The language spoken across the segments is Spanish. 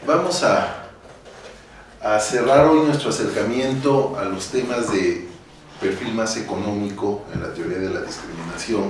Vamos a cerrar hoy nuestro acercamiento a los temas de perfil más económico en la teoría de la discriminación.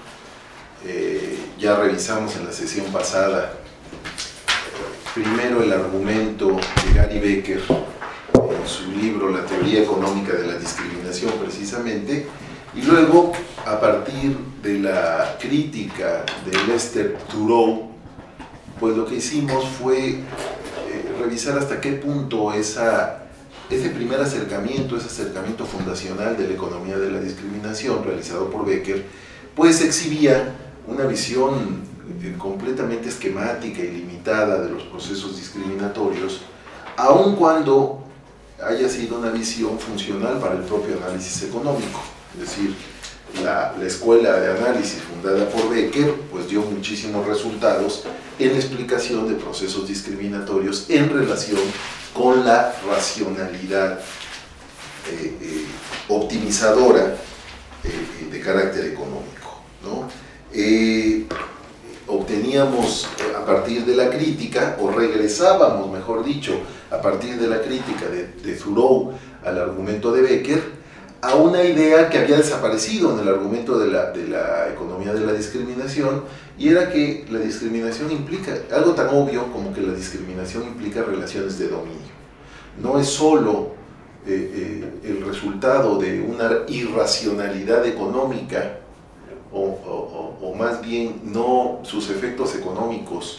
Ya revisamos en la sesión pasada primero el argumento de Gary Becker en su libro La teoría económica de la discriminación, precisamente, y luego a partir de la crítica de Lester Thurow, pues lo que hicimos fue revisar hasta qué punto ese primer acercamiento, ese acercamiento fundacional de la economía de la discriminación realizado por Becker, pues exhibía una visión completamente esquemática y limitada de los procesos discriminatorios, aun cuando haya sido una visión funcional para el propio análisis económico. Es decir, la escuela de análisis fundada por Becker pues dio muchísimos resultados en la explicación de procesos discriminatorios en relación con la racionalidad optimizadora de carácter económico, ¿no? Obteníamos a partir de la crítica, o regresábamos, mejor dicho, a partir de la crítica de Thurow al argumento de Becker, a una idea que había desaparecido en el argumento de la economía de la discriminación, y era que la discriminación implica algo tan obvio como que la discriminación implica relaciones de dominio. No es solo el resultado de una irracionalidad económica, o más bien no, sus efectos económicos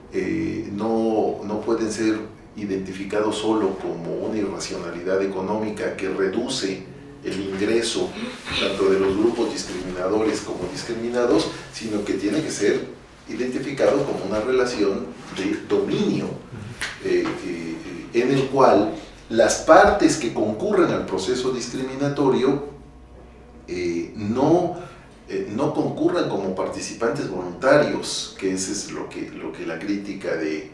no pueden ser identificados solo como una irracionalidad económica que reduce el ingreso tanto de los grupos discriminadores como discriminados, sino que tiene que ser identificado como una relación de dominio en el cual las partes que concurren al proceso discriminatorio no concurran como participantes voluntarios, que ese es lo que la crítica de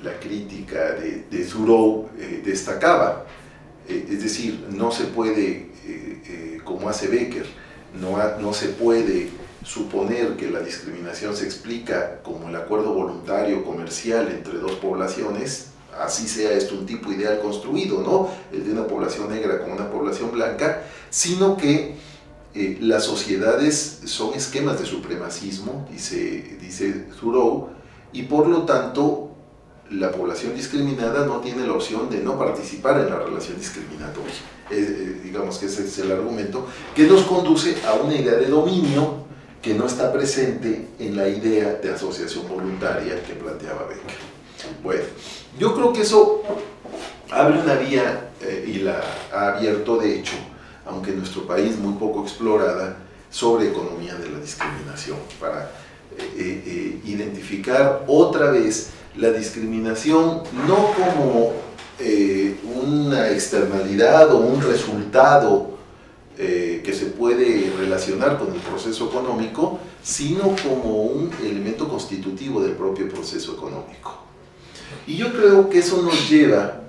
Thurow destacaba. Es decir, no se puede, como hace Becker, no se puede suponer que la discriminación se explica como el acuerdo voluntario comercial entre dos poblaciones, así sea esto un tipo ideal construido, ¿no? El de una población negra con una población blanca, sino que las sociedades son esquemas de supremacismo, dice Thurow, y por lo tanto la población discriminada no tiene la opción de no participar en la relación discriminatoria. Digamos que ese es el argumento que nos conduce a una idea de dominio que no está presente en la idea de asociación voluntaria que planteaba Becker. Bueno, yo creo que eso abre una vía y la ha abierto de hecho, aunque en nuestro país muy poco explorada, sobre economía de la discriminación, para identificar otra vez la discriminación no como una externalidad o un resultado que se puede relacionar con el proceso económico, sino como un elemento constitutivo del propio proceso económico. Y yo creo que eso nos lleva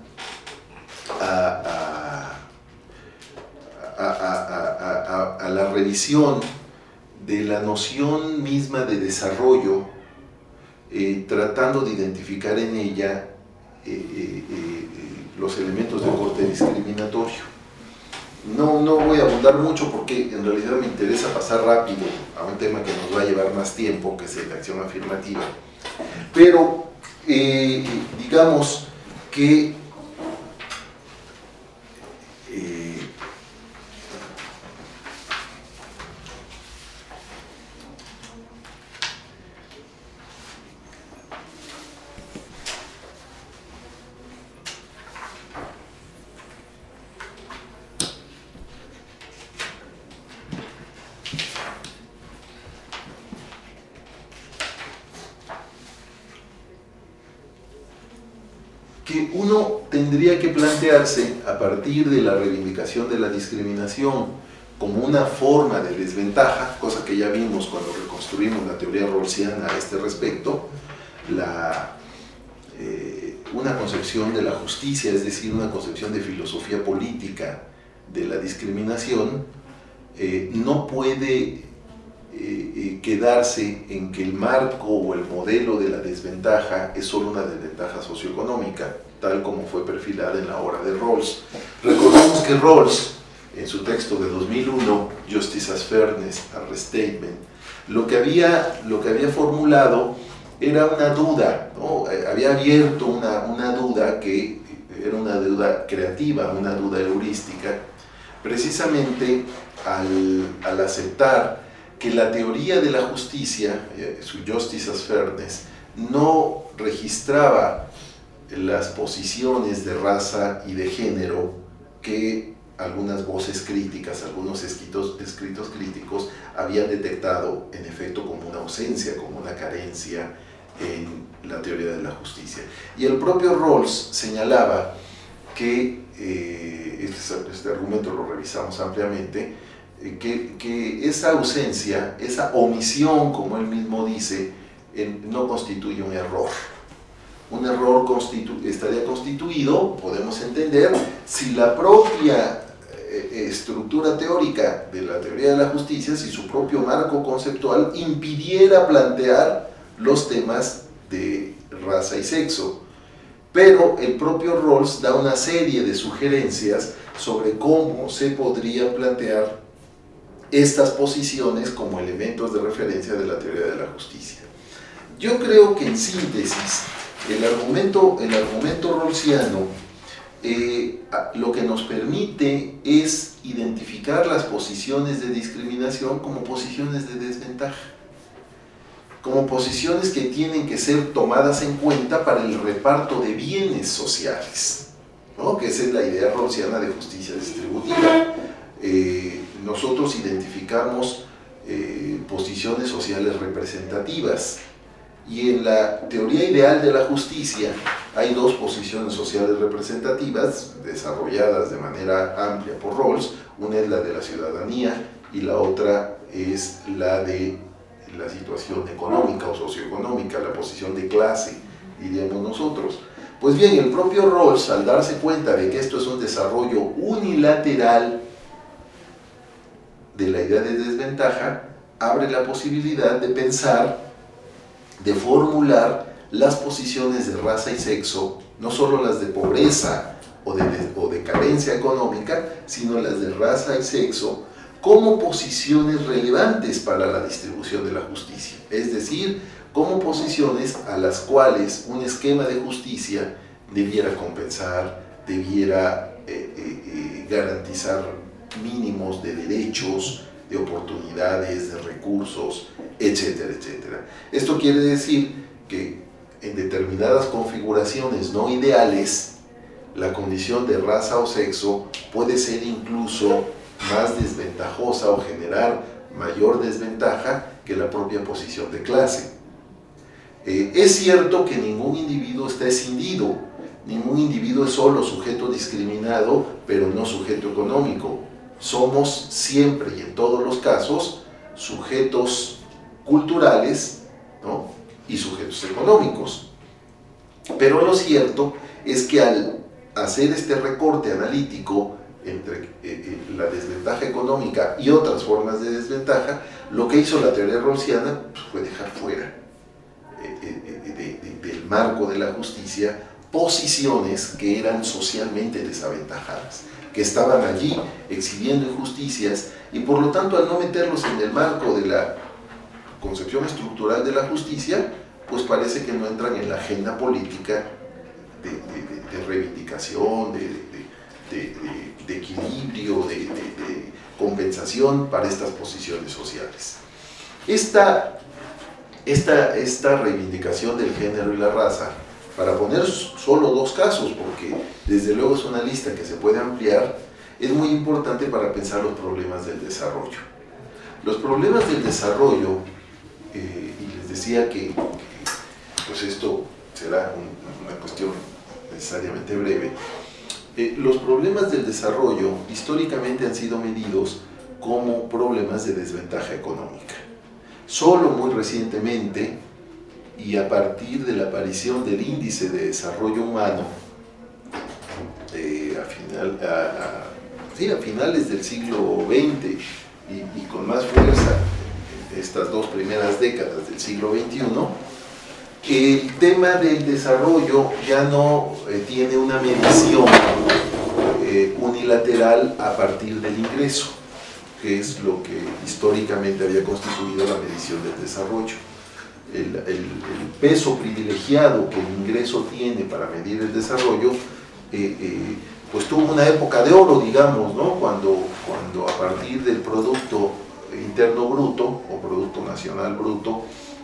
a la revisión de la noción misma de desarrollo, tratando de identificar en ella los elementos de corte discriminatorio. No voy a abundar mucho porque en realidad me interesa pasar rápido a un tema que nos va a llevar más tiempo, que es la acción afirmativa. Pero digamos que uno tendría que plantearse, a partir de la reivindicación de la discriminación como una forma de desventaja, cosa que ya vimos cuando reconstruimos la teoría rawlsiana a este respecto, una concepción de la justicia, es decir, una concepción de filosofía política de la discriminación, no puede quedarse en que el marco o el modelo de la desventaja es solo una desventaja socioeconómica, tal como fue perfilada en la obra de Rawls. Recordemos que Rawls, en su texto de 2001, Justice as Fairness, a Restatement, lo que había formulado era una duda, ¿no? Había abierto una duda que era una duda creativa, una duda heurística, precisamente al aceptar que la teoría de la justicia, su Justice as Fairness, no registraba las posiciones de raza y de género que algunas voces críticas, algunos escritos críticos habían detectado en efecto como una ausencia, como una carencia en la teoría de la justicia. Y el propio Rawls señalaba que, este argumento lo revisamos ampliamente, que esa ausencia, esa omisión, como él mismo dice, no constituye un error. Un error estaría constituido, podemos entender, si la propia estructura teórica de la teoría de la justicia, si su propio marco conceptual impidiera plantear los temas de raza y sexo. Pero el propio Rawls da una serie de sugerencias sobre cómo se podrían plantear estas posiciones como elementos de referencia de la teoría de la justicia. Yo creo que en síntesis, el argumento rawlsiano lo que nos permite es identificar las posiciones de discriminación como posiciones de desventaja, como posiciones que tienen que ser tomadas en cuenta para el reparto de bienes sociales, ¿no? Que esa es la idea rawlsiana de justicia distributiva. Nosotros identificamos posiciones sociales representativas, y en la teoría ideal de la justicia hay dos posiciones sociales representativas desarrolladas de manera amplia por Rawls. Una es la de la ciudadanía y la otra es la de la situación económica o socioeconómica, la posición de clase, diríamos nosotros. Pues bien, el propio Rawls, al darse cuenta de que esto es un desarrollo unilateral de la idea de desventaja, abre la posibilidad de pensar, de formular las posiciones de raza y sexo, no solo las de pobreza o de carencia económica, sino las de raza y sexo, como posiciones relevantes para la distribución de la justicia. Es decir, como posiciones a las cuales un esquema de justicia debiera compensar, debiera garantizar mínimos de derechos, de oportunidades, de recursos, etcétera, etcétera. Esto quiere decir que en determinadas configuraciones no ideales, la condición de raza o sexo puede ser incluso más desventajosa o generar mayor desventaja que la propia posición de clase. Es cierto que ningún individuo está escindido, ningún individuo es solo sujeto discriminado, pero no sujeto económico. Somos siempre y en todos los casos sujetos culturales, ¿no? Y sujetos económicos. Pero lo cierto es que al hacer este recorte analítico entre la desventaja económica y otras formas de desventaja, lo que hizo la teoría rawlsiana fue dejar fuera del marco de la justicia posiciones que eran socialmente desaventajadas, que estaban allí exhibiendo injusticias, y por lo tanto al no meterlos en el marco de la concepción estructural de la justicia, pues parece que no entran en la agenda política de reivindicación, de equilibrio, de compensación para estas posiciones sociales. Esta reivindicación del género y la raza, para poner solo dos casos, porque desde luego es una lista que se puede ampliar, es muy importante para pensar los problemas del desarrollo. Los problemas del desarrollo, y les decía que pues esto será una cuestión necesariamente breve, los problemas del desarrollo históricamente han sido medidos como problemas de desventaja económica. Solo muy recientemente, y a partir de la aparición del índice de desarrollo humano, a finales del siglo XX y con más fuerza estas 2 primeras décadas del siglo XXI, el tema del desarrollo ya no tiene una medición unilateral a partir del ingreso, que es lo que históricamente había constituido la medición del desarrollo. El peso privilegiado que el ingreso tiene para medir el desarrollo, pues tuvo una época de oro, digamos, ¿no? Cuando a partir del Producto Interno Bruto o Producto Nacional Bruto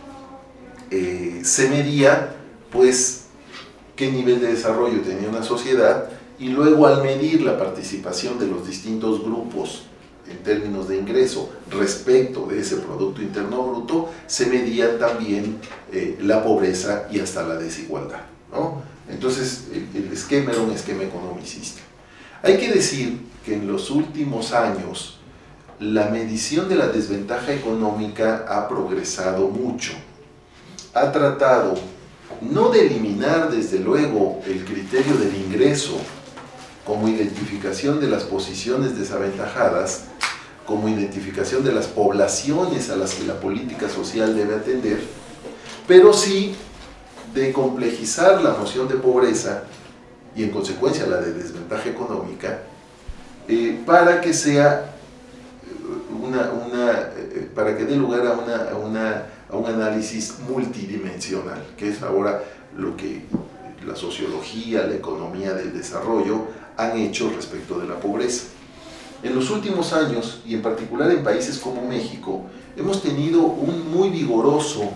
se medía, pues, qué nivel de desarrollo tenía una sociedad, y luego al medir la participación de los distintos grupos en términos de ingreso respecto de ese Producto Interno Bruto, se medía también la pobreza y hasta la desigualdad, ¿no? Entonces el esquema era un esquema economicista. Hay que decir que en los últimos años la medición de la desventaja económica ha progresado mucho. Ha tratado no de eliminar desde luego el criterio del ingreso como identificación de las posiciones desaventajadas, como identificación de las poblaciones a las que la política social debe atender, pero sí de complejizar la noción de pobreza y en consecuencia la de desventaja económica, para que sea para que dé lugar a un análisis multidimensional, que es ahora lo que la sociología, la economía del desarrollo han hecho respecto de la pobreza. En los últimos años, y en particular en países como México, hemos tenido un muy vigoroso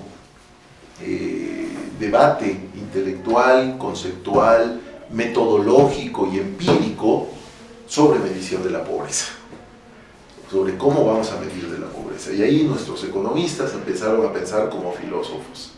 debate intelectual, conceptual, metodológico y empírico sobre medición de la pobreza, sobre cómo vamos a medir de la pobreza. Y ahí nuestros economistas empezaron a pensar como filósofos.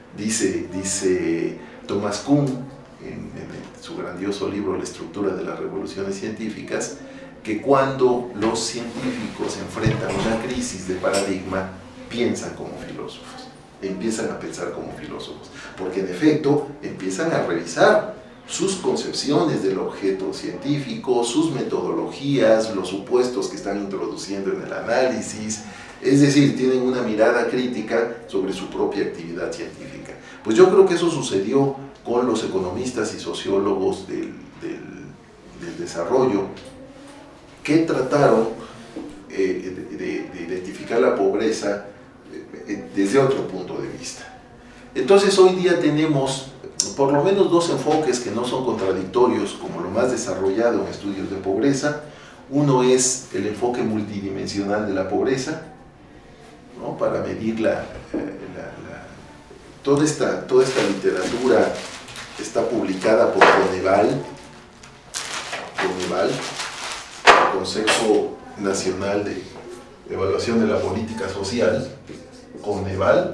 Dice Thomas Kuhn, en su grandioso libro La estructura de las revoluciones científicas, que cuando los científicos enfrentan una crisis de paradigma, piensan como filósofos, empiezan a pensar como filósofos, porque en efecto empiezan a revisar sus concepciones del objeto científico, sus metodologías, los supuestos que están introduciendo en el análisis, es decir, tienen una mirada crítica sobre su propia actividad científica. Pues yo creo que eso sucedió con los economistas y sociólogos del desarrollo, que trataron de identificar la pobreza desde otro punto de vista. Entonces hoy día tenemos por lo menos 2 enfoques que no son contradictorios como lo más desarrollado en estudios de pobreza. Uno es el enfoque multidimensional de la pobreza, ¿no? Para medir toda esta literatura está publicada por Coneval, Consejo Nacional de Evaluación de la Política Social, Coneval,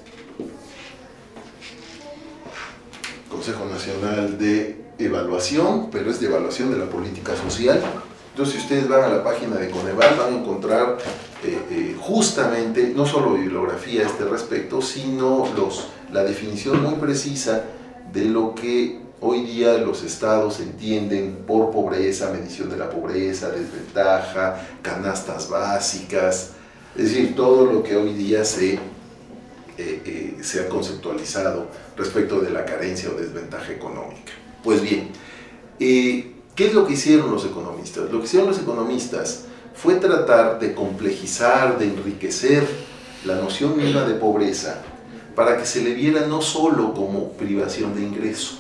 Consejo Nacional de Evaluación, pero es de evaluación de la política social. Entonces, si ustedes van a la página de Coneval, van a encontrar justamente, no solo bibliografía a este respecto, sino la definición muy precisa de lo que hoy día los estados entienden por pobreza, medición de la pobreza, desventaja, canastas básicas, es decir, todo lo que hoy día se ha conceptualizado respecto de la carencia o desventaja económica. Pues bien, ¿qué es lo que hicieron los economistas? Lo que hicieron los economistas fue tratar de complejizar, de enriquecer la noción misma de pobreza para que se le viera no solo como privación de ingreso,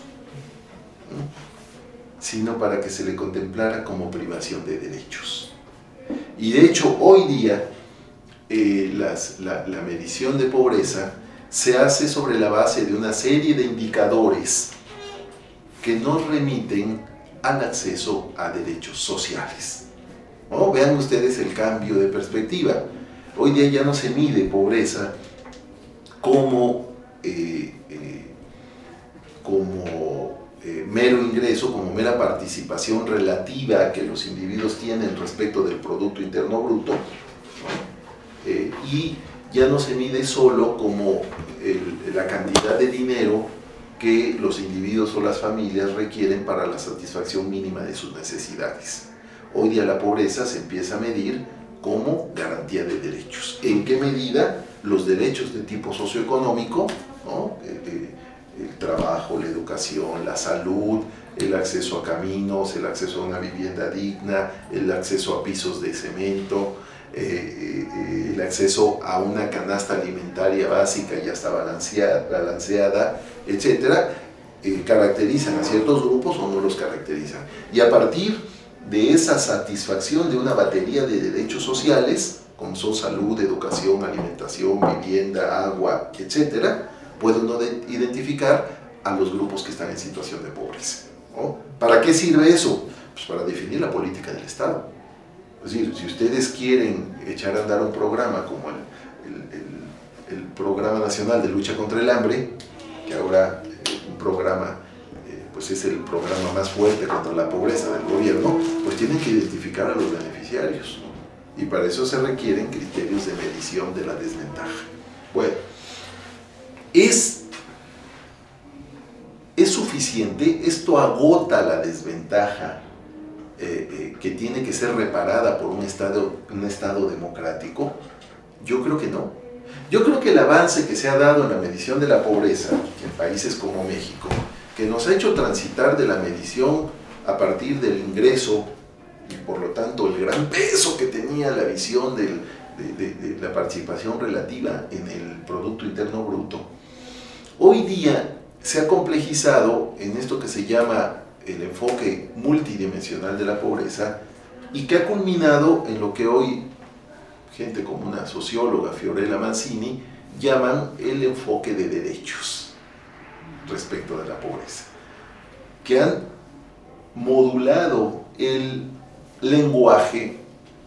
sino para que se le contemplara como privación de derechos. Y de hecho, hoy día, la medición de pobreza se hace sobre la base de una serie de indicadores que nos remiten al acceso a derechos sociales, ¿no? Vean ustedes el cambio de perspectiva. Hoy día ya no se mide pobreza como mero ingreso, como mera participación relativa que los individuos tienen respecto del Producto Interno Bruto, ¿no? Y ya no se mide solo como la cantidad de dinero que los individuos o las familias requieren para la satisfacción mínima de sus necesidades. Hoy día la pobreza se empieza a medir como garantía de derechos. ¿En qué medida los derechos de tipo socioeconómico, ¿no? El trabajo, la educación, la salud, el acceso a caminos, el acceso a una vivienda digna, el acceso a pisos de cemento, el acceso a una canasta alimentaria básica y hasta balanceada, etcétera, caracterizan a ciertos grupos o no los caracterizan? Y a partir de esa satisfacción de una batería de derechos sociales, como son salud, educación, alimentación, vivienda, agua, etcétera, puede uno identificar a los grupos que están en situación de pobreza, ¿no? ¿Para qué sirve eso? Pues para definir la política del Estado. Es decir, si ustedes quieren echar a andar un programa como el Programa Nacional de Lucha contra el Hambre, que ahora un programa, pues es el programa más fuerte contra la pobreza del gobierno, pues tienen que identificar a los beneficiarios, ¿no? Y para eso se requieren criterios de medición de la desventaja. Bueno, ¿es suficiente? ¿Esto agota la desventaja que tiene que ser reparada por un Estado democrático? Yo creo que no. Yo creo que el avance que se ha dado en la medición de la pobreza en países como México, que nos ha hecho transitar de la medición a partir del ingreso y por lo tanto el gran peso que tenía la visión de la participación relativa en el Producto Interno Bruto, hoy día se ha complejizado en esto que se llama el enfoque multidimensional de la pobreza y que ha culminado en lo que hoy gente como una socióloga, Fiorella Mancini, llaman el enfoque de derechos respecto de la pobreza, que han modulado el lenguaje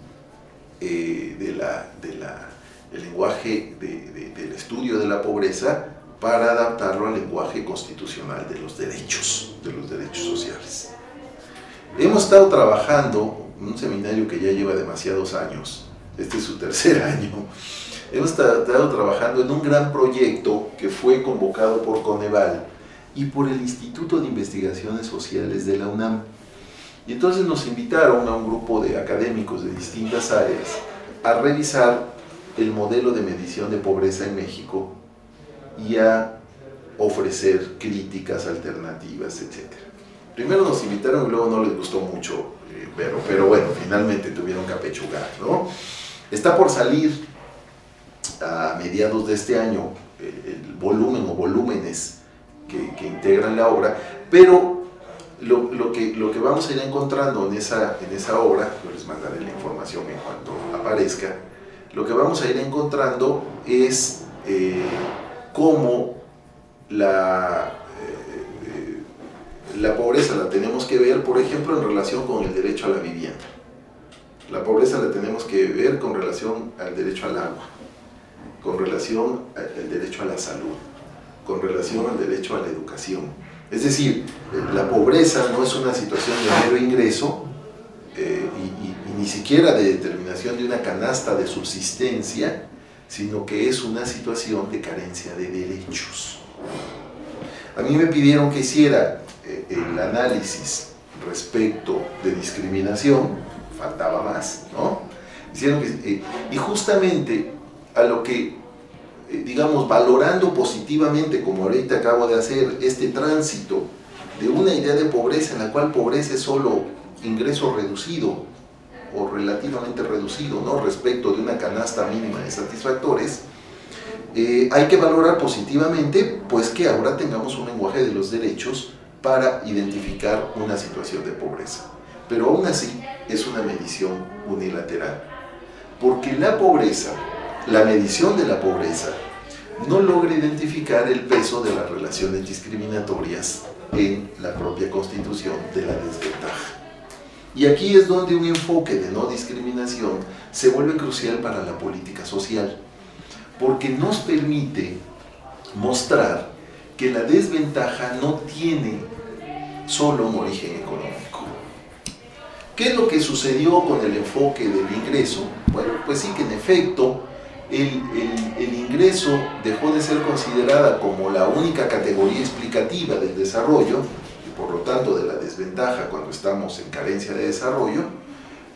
el lenguaje del estudio de la pobreza para adaptarlo al lenguaje constitucional de los derechos sociales. Hemos estado trabajando en un seminario que ya lleva demasiados años, este es su tercer año. Hemos estado trabajando en un gran proyecto que fue convocado por Coneval y por el Instituto de Investigaciones Sociales de la UNAM. Y entonces nos invitaron a un grupo de académicos de distintas áreas a revisar el modelo de medición de pobreza en México y a ofrecer críticas alternativas, etc. Primero nos invitaron y luego no les gustó mucho, pero bueno, finalmente tuvieron que apechugar, ¿no? Está por salir a mediados de este año el volumen o volúmenes que integran la obra, pero lo que vamos a ir encontrando en esa obra, yo les mandaré la información en cuanto aparezca, lo que vamos a ir encontrando es cómo la pobreza la tenemos que ver, por ejemplo, en relación con el derecho a la vivienda. La pobreza la tenemos que ver con relación al derecho al agua, con relación al derecho a la salud, con relación al derecho a la educación. Es decir, la pobreza no es una situación de mero ingreso y ni siquiera de determinación de una canasta de subsistencia, sino que es una situación de carencia de derechos. A mí me pidieron que hiciera el análisis respecto de discriminación, faltaba más, ¿no? Y justamente a lo que, digamos, valorando positivamente, como ahorita acabo de hacer, este tránsito de una idea de pobreza en la cual pobreza es solo ingreso reducido o relativamente reducido, ¿no?, respecto de una canasta mínima de satisfactores, hay que valorar positivamente pues que ahora tengamos un lenguaje de los derechos para identificar una situación de pobreza. Pero aún así es una medición unilateral, porque la pobreza, la medición de la pobreza, no logra identificar el peso de las relaciones discriminatorias en la propia constitución de la desventaja. Y aquí es donde un enfoque de no discriminación se vuelve crucial para la política social, porque nos permite mostrar que la desventaja no tiene solo un origen económico. ¿Qué es lo que sucedió con el enfoque del ingreso? Bueno, pues sí que en efecto el ingreso dejó de ser considerada como la única categoría explicativa del desarrollo y por lo tanto de la desventaja cuando estamos en carencia de desarrollo,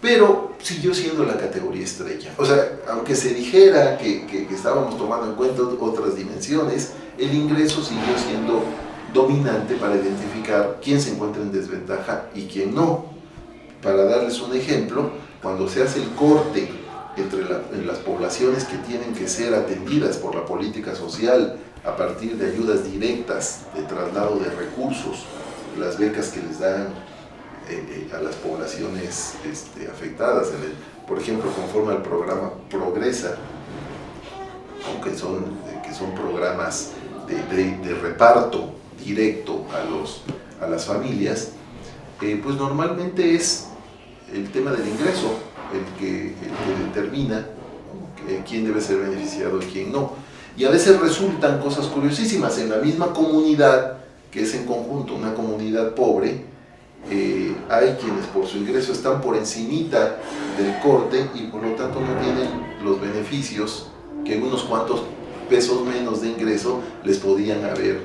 pero siguió siendo la categoría estrella. O sea, aunque se dijera que estábamos tomando en cuenta otras dimensiones, el ingreso siguió siendo dominante para identificar quién se encuentra en desventaja y quién no. Para darles un ejemplo, cuando se hace el corte en las poblaciones que tienen que ser atendidas por la política social a partir de ayudas directas de traslado de recursos, las becas que les dan a las poblaciones afectadas, por ejemplo, conforme al programa Progresa, que son programas de reparto directo a las familias, pues normalmente es el tema del ingreso el que determina, ¿no?, quién debe ser beneficiado y quién no. Y a veces resultan cosas curiosísimas. En la misma comunidad, que es en conjunto una comunidad pobre, hay quienes por su ingreso están por encimita del corte y por lo tanto no tienen los beneficios que unos cuantos pesos menos de ingreso les podían haber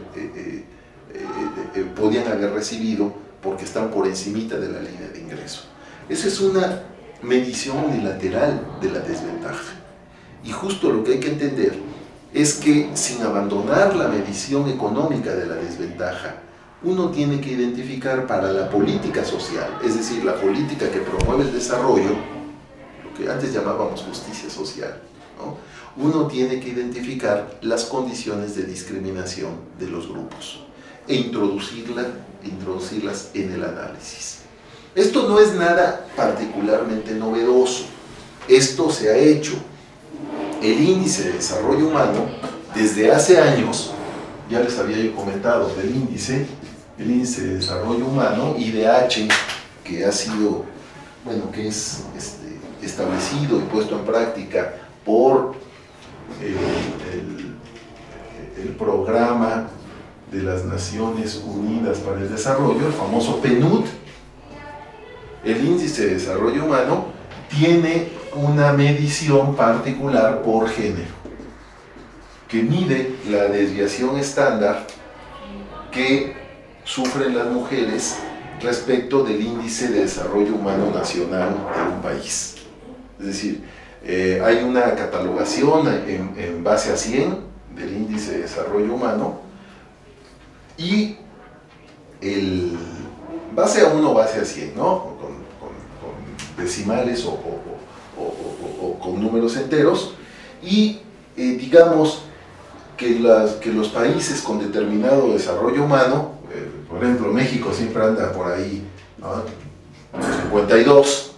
recibido porque están por encimita de la línea de ingreso. Esa es una medición unilateral de la desventaja. Y justo lo que hay que entender es que sin abandonar la medición económica de la desventaja, uno tiene que identificar para la política social, es decir, la política que promueve el desarrollo, lo que antes llamábamos justicia social, ¿no?, uno tiene que identificar las condiciones de discriminación de los grupos e introducirlas en el análisis. Esto no es nada particularmente novedoso, esto se ha hecho. El índice de desarrollo humano, desde hace años, ya les había yo comentado del índice de desarrollo humano, IDH, que ha sido, bueno, que es establecido y puesto en práctica por el programa de las Naciones Unidas para el Desarrollo, el famoso PNUD. El índice de desarrollo humano tiene una medición particular por género, que mide la desviación estándar que sufren las mujeres respecto del índice de desarrollo humano nacional de un país. Es decir, hay una catalogación en base a 100 del índice de desarrollo humano y el base a 1, base a 100, ¿no?, con decimales o con números enteros, y digamos que los países con determinado desarrollo humano, por ejemplo México siempre anda por ahí, ¿no?, 52,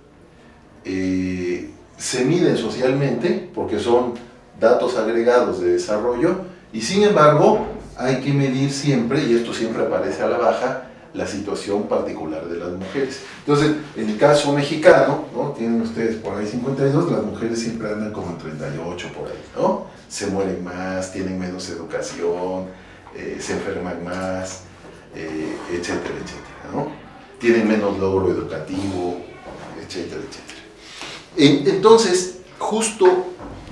se miden socialmente porque son datos agregados de desarrollo, y sin embargo hay que medir siempre, y esto siempre aparece a la baja, la situación particular de las mujeres. Entonces, en el caso mexicano, ¿no?, tienen ustedes por ahí 52, las mujeres siempre andan como en 38 por ahí, ¿no? Se mueren más, tienen menos educación, se enferman más, etcétera, etcétera, ¿no? Tienen menos logro educativo, etcétera, etcétera. Entonces, justo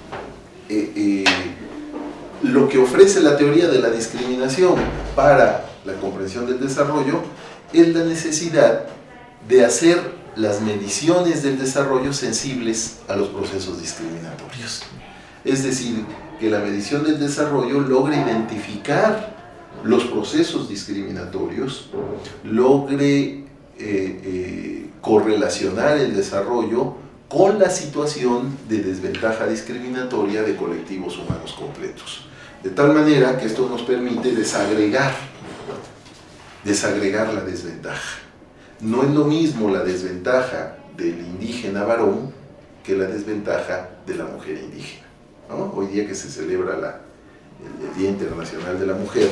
lo que ofrece la teoría de la discriminación para la comprensión del desarrollo es la necesidad de hacer las mediciones del desarrollo sensibles a los procesos discriminatorios. Es decir, que la medición del desarrollo logre identificar los procesos discriminatorios, logre correlacionar el desarrollo con la situación de desventaja discriminatoria de colectivos humanos completos. De tal manera que esto nos permite desagregar la desventaja. No es lo mismo la desventaja del indígena varón que la desventaja de la mujer indígena, ¿no? Hoy día que se celebra el Día Internacional de la Mujer,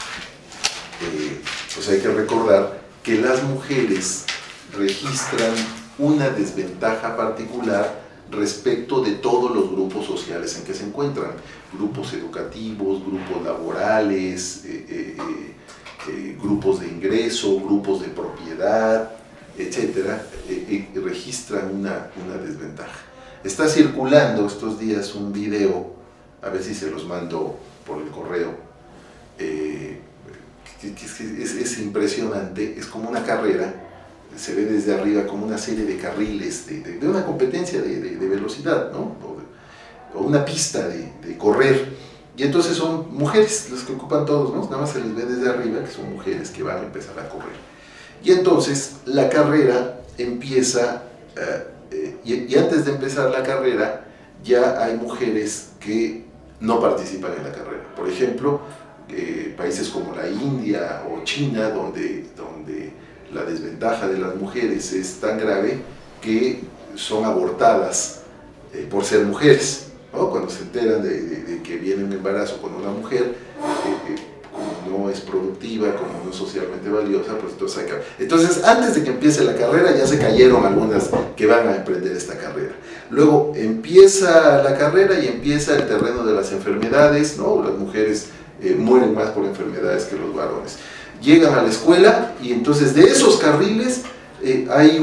pues hay que recordar que las mujeres registran una desventaja particular respecto de todos los grupos sociales en que se encuentran, grupos educativos, grupos laborales, grupos de ingreso, grupos de propiedad, etcétera, registran una desventaja. Está circulando estos días un video, a ver si se los mando por el correo, es impresionante, es como una carrera se ve desde arriba como una serie de carriles de una competencia de velocidad, ¿no? O una pista de correr. Y entonces son mujeres las que ocupan todos, ¿no? Nada más se les ve desde arriba que son mujeres que van a empezar a correr. Y entonces la carrera empieza, y antes de empezar la carrera ya hay mujeres que no participan en la carrera. Por ejemplo, países como la India o China, donde la desventaja de las mujeres es tan grave que son abortadas por ser mujeres, ¿no? Cuando se enteran de que viene un embarazo con una mujer, como no es productiva, como no es socialmente valiosa, pues entonces antes de que empiece la carrera ya se cayeron algunas que van a emprender esta carrera. Luego empieza la carrera y empieza el terreno de las enfermedades, ¿no? Las mujeres mueren más por enfermedades que los varones. Llegan a la escuela y entonces de esos carriles hay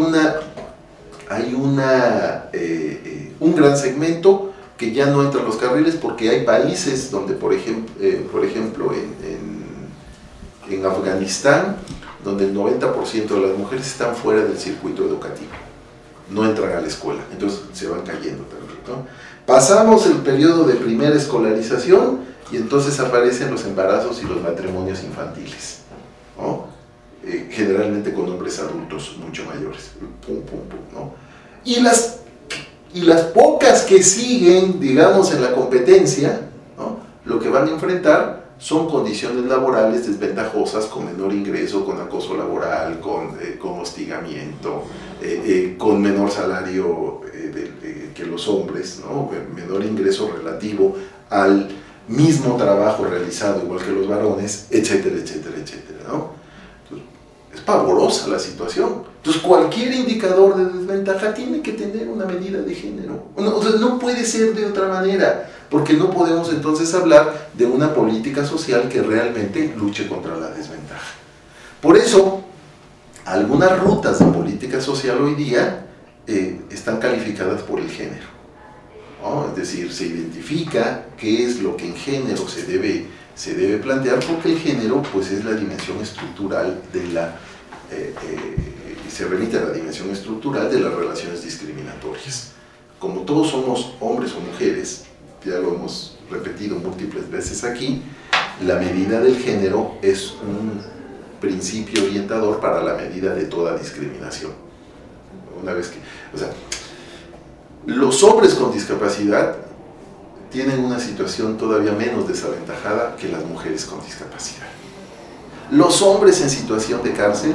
un gran segmento que ya no entra en los carriles, porque hay países donde, por ejemplo, en Afganistán, donde el 90% de las mujeres están fuera del circuito educativo, no entran a la escuela, entonces se van cayendo también, ¿no? Pasamos el periodo de primera escolarización y entonces aparecen los embarazos y los matrimonios infantiles, ¿no? Generalmente con hombres adultos mucho mayores, ¿no? Y las pocas que siguen, digamos, en la competencia, ¿no? Lo que van a enfrentar son condiciones laborales desventajosas, con menor ingreso, con acoso laboral, con hostigamiento, con menor salario que los hombres, ¿no? Menor ingreso relativo al mismo trabajo realizado igual que los varones, etcétera, etcétera, etcétera, ¿no? Entonces, es pavorosa la situación. Entonces cualquier indicador de desventaja tiene que tener una medida de género. O sea, no puede ser de otra manera, porque no podemos entonces hablar de una política social que realmente luche contra la desventaja. Por eso, algunas rutas de política social hoy día están calificadas por el género, ¿no? Es decir, se identifica qué es lo que en género se debe plantear, porque el género pues, es la dimensión estructural de la... se remite a la dimensión estructural de las relaciones discriminatorias. Como todos somos hombres o mujeres, ya lo hemos repetido múltiples veces aquí, la medida del género es un principio orientador para la medida de toda discriminación. Una vez que, o sea, los hombres con discapacidad tienen una situación todavía menos desaventajada que las mujeres con discapacidad. Los hombres en situación de cárcel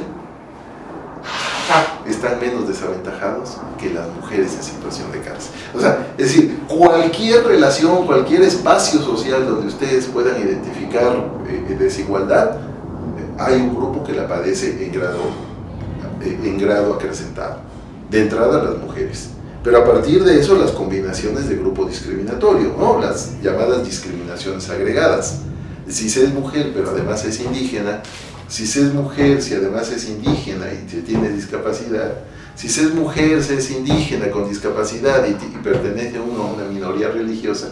están menos desaventajados que las mujeres en situación de cárcel. O sea, es decir, cualquier relación, cualquier espacio social donde ustedes puedan identificar desigualdad, hay un grupo que la padece en grado acrecentado. De entrada las mujeres. Pero a partir de eso las combinaciones de grupo discriminatorio, ¿no? Las llamadas discriminaciones agregadas. Si se es mujer pero además es indígena, si se es mujer, si además es indígena y tiene discapacidad, si se es mujer, se es indígena con discapacidad y pertenece uno a una minoría religiosa,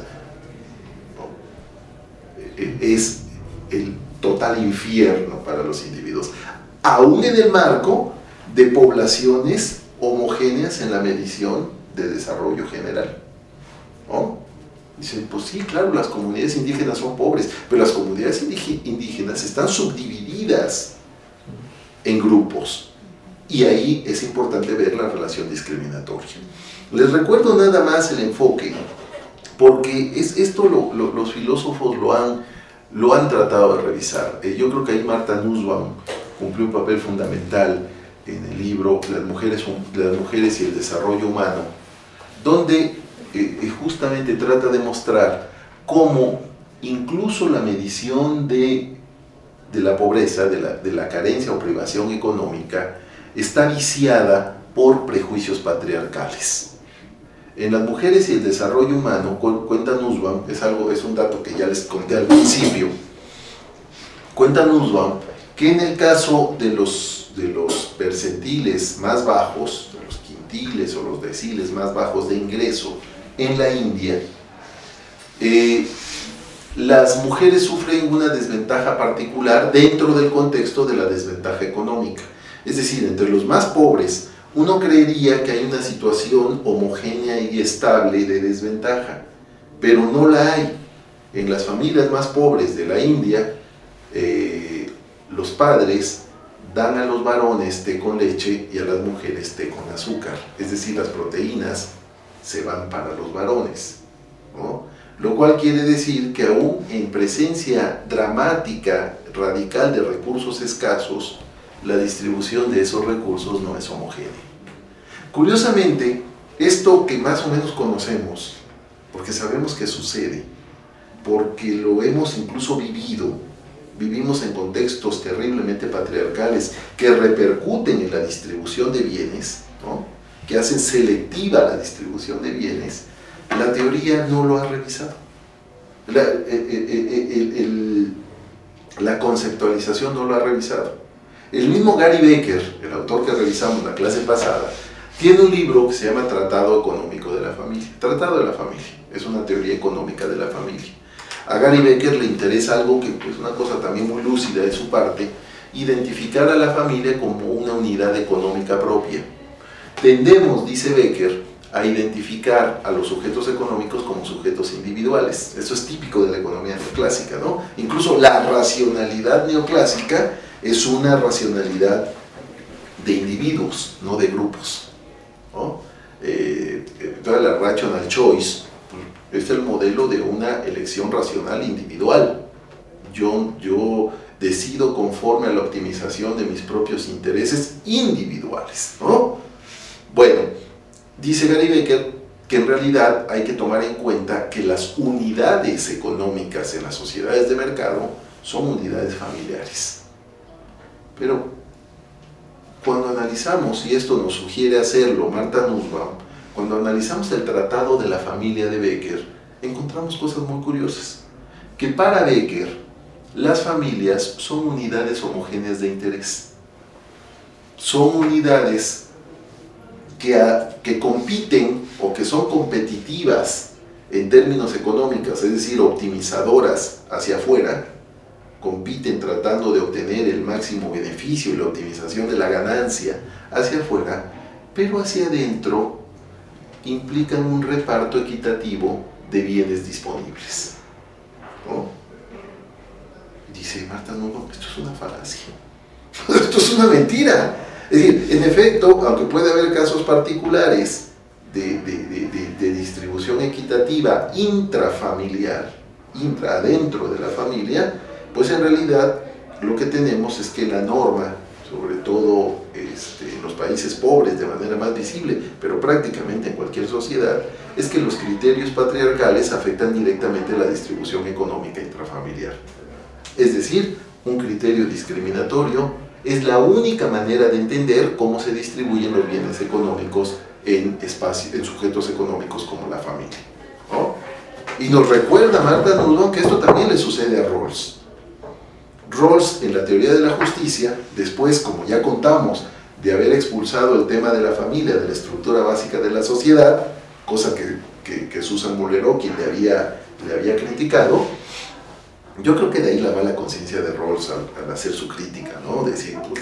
es el total infierno para los individuos, aún en el marco de poblaciones homogéneas en la medición de desarrollo general, ¿no? Dicen, pues sí, claro, las comunidades indígenas son pobres, pero las comunidades indígenas están subdivididas en grupos, y ahí es importante ver la relación discriminatoria. Les recuerdo nada más el enfoque, porque esto los filósofos lo han tratado de revisar. Yo creo que ahí Martha Nussbaum cumplió un papel fundamental en el libro Las mujeres y el desarrollo humano, donde justamente trata de mostrar cómo incluso la medición de la pobreza, de la carencia o privación económica, está viciada por prejuicios patriarcales. En Las mujeres y el desarrollo humano, cuenta Nussbaum, es un dato que ya les conté al principio, cuenta Nussbaum que en el caso de los percentiles más bajos, de los quintiles o los deciles más bajos de ingreso en la India, las mujeres sufren una desventaja particular dentro del contexto de la desventaja económica. Es decir, entre los más pobres, uno creería que hay una situación homogénea y estable de desventaja, pero no la hay. En las familias más pobres de la India, los padres dan a los varones té con leche y a las mujeres té con azúcar. Es decir, las proteínas se van para los varones, ¿no? Lo cual quiere decir que aún en presencia dramática, radical de recursos escasos, la distribución de esos recursos no es homogénea. Curiosamente, esto que más o menos conocemos, porque sabemos que sucede, porque lo hemos incluso vivido, vivimos en contextos terriblemente patriarcales que repercuten en la distribución de bienes, ¿no? Que hacen selectiva la distribución de bienes, la teoría no lo ha revisado. La conceptualización no lo ha revisado. El mismo Gary Becker, el autor que revisamos la clase pasada, tiene un libro que se llama Tratado Económico de la Familia. Tratado de la Familia, es una teoría económica de la familia. A Gary Becker le interesa algo que es pues, una cosa también muy lúcida de su parte, identificar a la familia como una unidad económica propia. Tendemos, dice Becker, a identificar a los sujetos económicos como sujetos individuales. Eso es típico de la economía neoclásica, ¿no? Incluso la racionalidad neoclásica es una racionalidad de individuos, no de grupos, ¿no? Toda la rational choice es el modelo de una elección racional individual. Yo decido conforme a la optimización de mis propios intereses individuales, ¿no? Bueno, dice Gary Becker que en realidad hay que tomar en cuenta que las unidades económicas en las sociedades de mercado son unidades familiares. Pero cuando analizamos, y esto nos sugiere hacerlo Martha Nussbaum, cuando analizamos el Tratado de la Familia de Becker, encontramos cosas muy curiosas. Que para Becker, las familias son unidades homogéneas de interés. Son unidades que compiten o que son competitivas en términos económicos, es decir, optimizadoras hacia afuera, compiten tratando de obtener el máximo beneficio y la optimización de la ganancia hacia afuera, pero hacia adentro implican un reparto equitativo de bienes disponibles, ¿no? Dice Martha Nussbaum, esto es una falacia, esto es una mentira. Es decir, en efecto, aunque puede haber casos particulares de distribución equitativa intrafamiliar, adentro de la familia, pues en realidad lo que tenemos es que la norma, sobre todo en los países pobres de manera más visible, pero prácticamente en cualquier sociedad, es que los criterios patriarcales afectan directamente la distribución económica intrafamiliar. Es decir, un criterio discriminatorio es la única manera de entender cómo se distribuyen los bienes económicos en sujetos económicos como la familia, ¿no? Y nos recuerda Martha Nussbaum que esto también le sucede a Rawls. Rawls, en la teoría de la justicia, después, como ya contamos, de haber expulsado el tema de la familia de la estructura básica de la sociedad, cosa que Susan Muller-Okin le había criticado, yo creo que de ahí la mala conciencia de Rawls al hacer su crítica, ¿no? Decir, puta,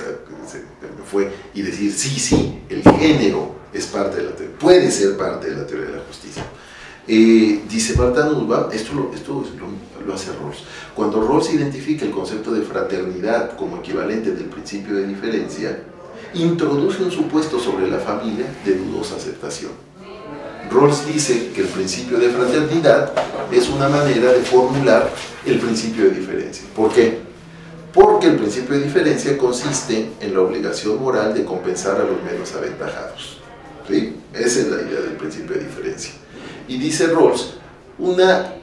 y decir, sí, el género es parte de la teoría, puede ser parte de la teoría de la justicia. Dice Martha Nussbaum, esto lo hace Rawls. Cuando Rawls identifica el concepto de fraternidad como equivalente del principio de diferencia, introduce un supuesto sobre la familia de dudosa aceptación. Rawls dice que el principio de fraternidad es una manera de formular el principio de diferencia. ¿Por qué? Porque el principio de diferencia consiste en la obligación moral de compensar a los menos aventajados, ¿sí? Esa es la idea del principio de diferencia. Y dice Rawls, una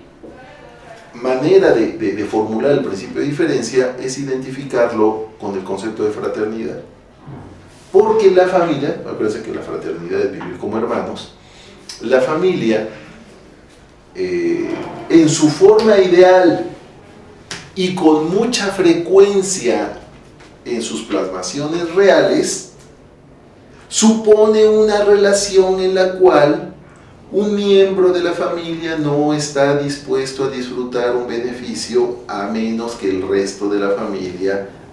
manera de formular el principio de diferencia es identificarlo con el concepto de fraternidad. Porque la familia, acuérdense que la fraternidad es vivir como hermanos, la familia, en su forma ideal y con mucha frecuencia en sus plasmaciones reales, supone una relación en la cual un miembro de la familia no está dispuesto a disfrutar un beneficio a menos que el resto de la familia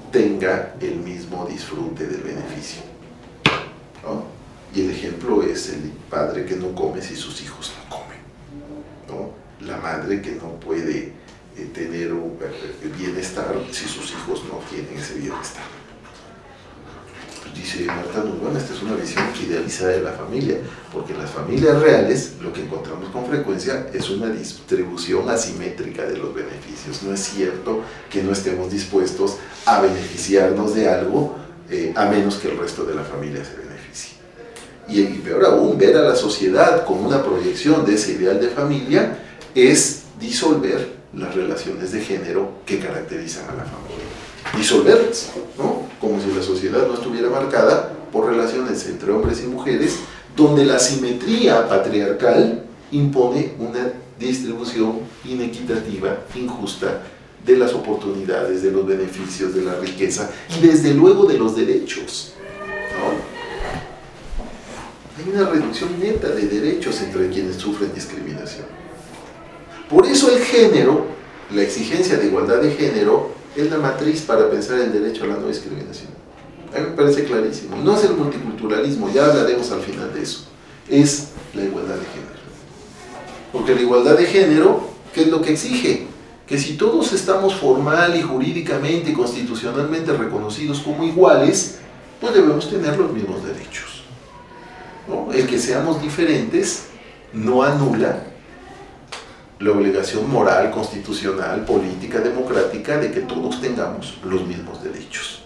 tenga el mismo disfrute del beneficio, ¿no? Y el ejemplo es el padre que no come si sus hijos no comen, ¿no? La madre que no puede tener un bienestar si sus hijos no tienen ese bienestar. Pues dice Marta Nussbaum, esta es una visión idealizada de la familia, porque en las familias reales lo que encontramos con frecuencia es una distribución asimétrica de los beneficios. No es cierto que no estemos dispuestos a beneficiarnos de algo a menos que el resto de la familia se beneficie. Y peor aún, ver a la sociedad con una proyección de ese ideal de familia es disolver las relaciones de género que caracterizan a la familia. Disolverlas, ¿no? Como si la sociedad no estuviera marcada por relaciones entre hombres y mujeres, donde la simetría patriarcal impone una distribución inequitativa, injusta, de las oportunidades, de los beneficios, de la riqueza y desde luego de los derechos, ¿no? Hay una reducción neta de derechos entre quienes sufren discriminación. Por eso el género, la exigencia de igualdad de género, es la matriz para pensar el derecho a la no discriminación. A mí me parece clarísimo. No es el multiculturalismo, ya hablaremos al final de eso. Es la igualdad de género. Porque la igualdad de género, ¿qué es lo que exige? Que si todos estamos formal y jurídicamente y constitucionalmente reconocidos como iguales, pues debemos tener los mismos derechos, ¿no? El que seamos diferentes no anula la obligación moral, constitucional, política, democrática de que todos tengamos los mismos derechos.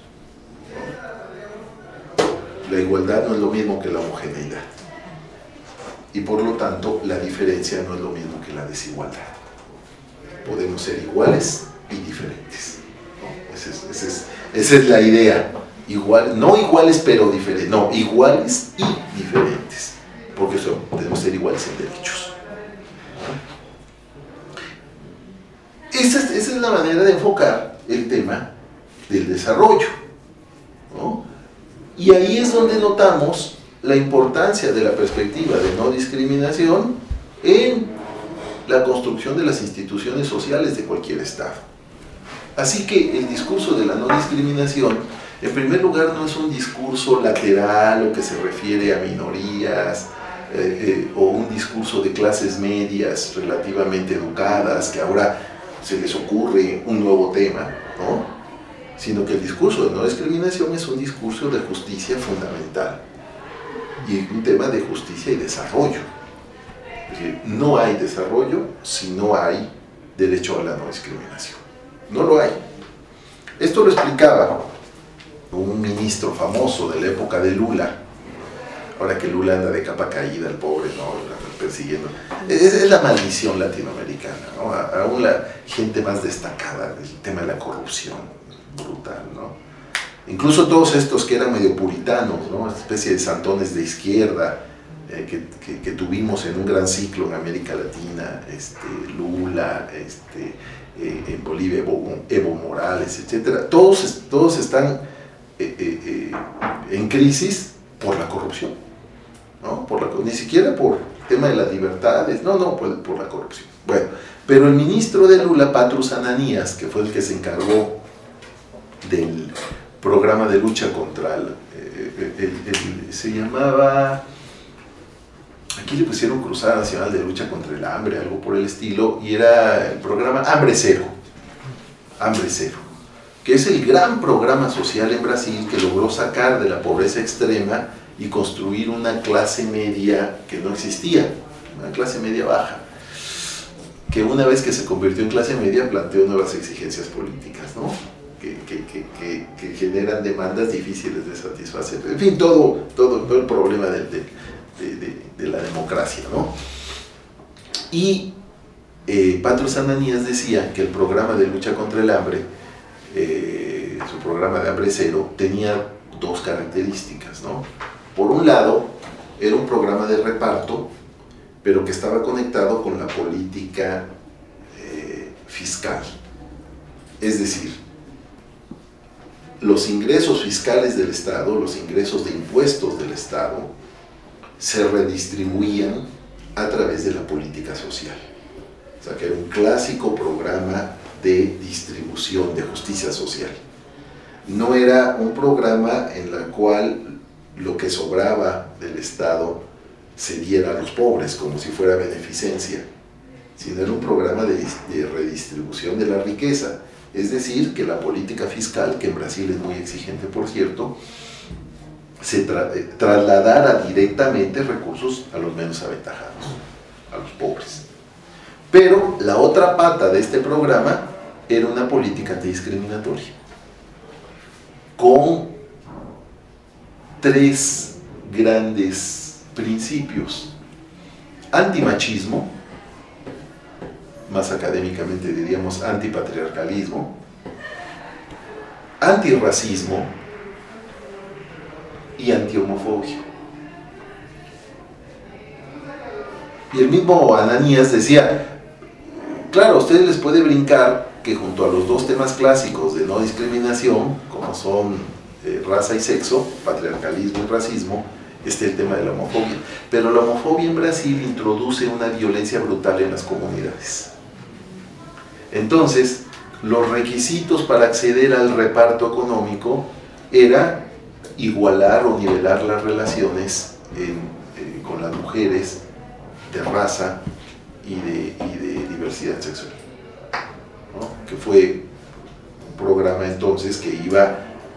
La igualdad no es lo mismo que la homogeneidad. Y por lo tanto, la diferencia no es lo mismo que la desigualdad. Podemos ser iguales y diferentes, ¿no? Esa es la idea. Igual, no iguales pero diferentes, no, iguales y diferentes. Porque podemos ser iguales en derechos. Esa es la manera de enfocar el tema del desarrollo, ¿no? Y ahí es donde notamos la importancia de la perspectiva de no discriminación en la construcción de las instituciones sociales de cualquier Estado. Así que el discurso de la no discriminación, en primer lugar, no es un discurso lateral o que se refiere a minorías, o un discurso de clases medias relativamente educadas, que ahora se les ocurre un nuevo tema, ¿no? Sino que el discurso de no discriminación es un discurso de justicia fundamental y un tema de justicia y desarrollo. Es decir, no hay desarrollo si no hay derecho a la no discriminación. No lo hay. Esto lo explicaba un ministro famoso de la época de Lula. Ahora que Lula anda de capa caída, el pobre, ¿no? Persiguiendo. Es la maldición latinoamericana, ¿no? Aún la gente más destacada, el tema de la corrupción, brutal, ¿no? Incluso todos estos que eran medio puritanos, ¿no? Una especie de santones de izquierda que tuvimos en un gran ciclo en América Latina, Lula, en Bolivia Evo Morales, etc. Todos están en crisis por la corrupción, ¿no? Ni siquiera por el tema de las libertades, no, por la corrupción. Bueno, pero el ministro de Lula, Patrus Ananías, que fue el que se encargó del programa de lucha contra se llamaba, aquí le pusieron Cruzada Nacional de Lucha contra el Hambre, algo por el estilo, y era el programa Hambre Cero, que es el gran programa social en Brasil que logró sacar de la pobreza extrema y construir una clase media que no existía, una clase media baja, que una vez que se convirtió en clase media planteó nuevas exigencias políticas, ¿no? que generan demandas difíciles de satisfacer. En fin, todo el problema de la democracia, ¿no? Y Patrus Ananías decía que el programa de lucha contra el hambre, su programa de Hambre Cero, tenía dos características, ¿no? Por un lado, era un programa de reparto, pero que estaba conectado con la política fiscal. Es decir, los ingresos fiscales del Estado, los ingresos de impuestos del Estado, se redistribuían a través de la política social. O sea, que era un clásico programa de distribución, de justicia social. No era un programa en el cual lo que sobraba del Estado se diera a los pobres, como si fuera beneficencia, sino era un programa de redistribución de la riqueza. Es decir, que la política fiscal, que en Brasil es muy exigente, por cierto, se trasladara directamente recursos a los menos aventajados, a los pobres. Pero la otra pata de este programa era una política antidiscriminatoria, con 3 grandes principios: antimachismo, más académicamente diríamos antipatriarcalismo, antirracismo y antihomofobia. Y el mismo Ananías decía, claro, a ustedes les puede brincar que junto a los 2 temas clásicos de no discriminación, como son raza y sexo, patriarcalismo y racismo, esté el tema de la homofobia. Pero la homofobia en Brasil introduce una violencia brutal en las comunidades. Entonces, los requisitos para acceder al reparto económico era igualar o nivelar las relaciones con las mujeres de raza y de diversidad sexual, ¿no? Que fue un programa entonces que iba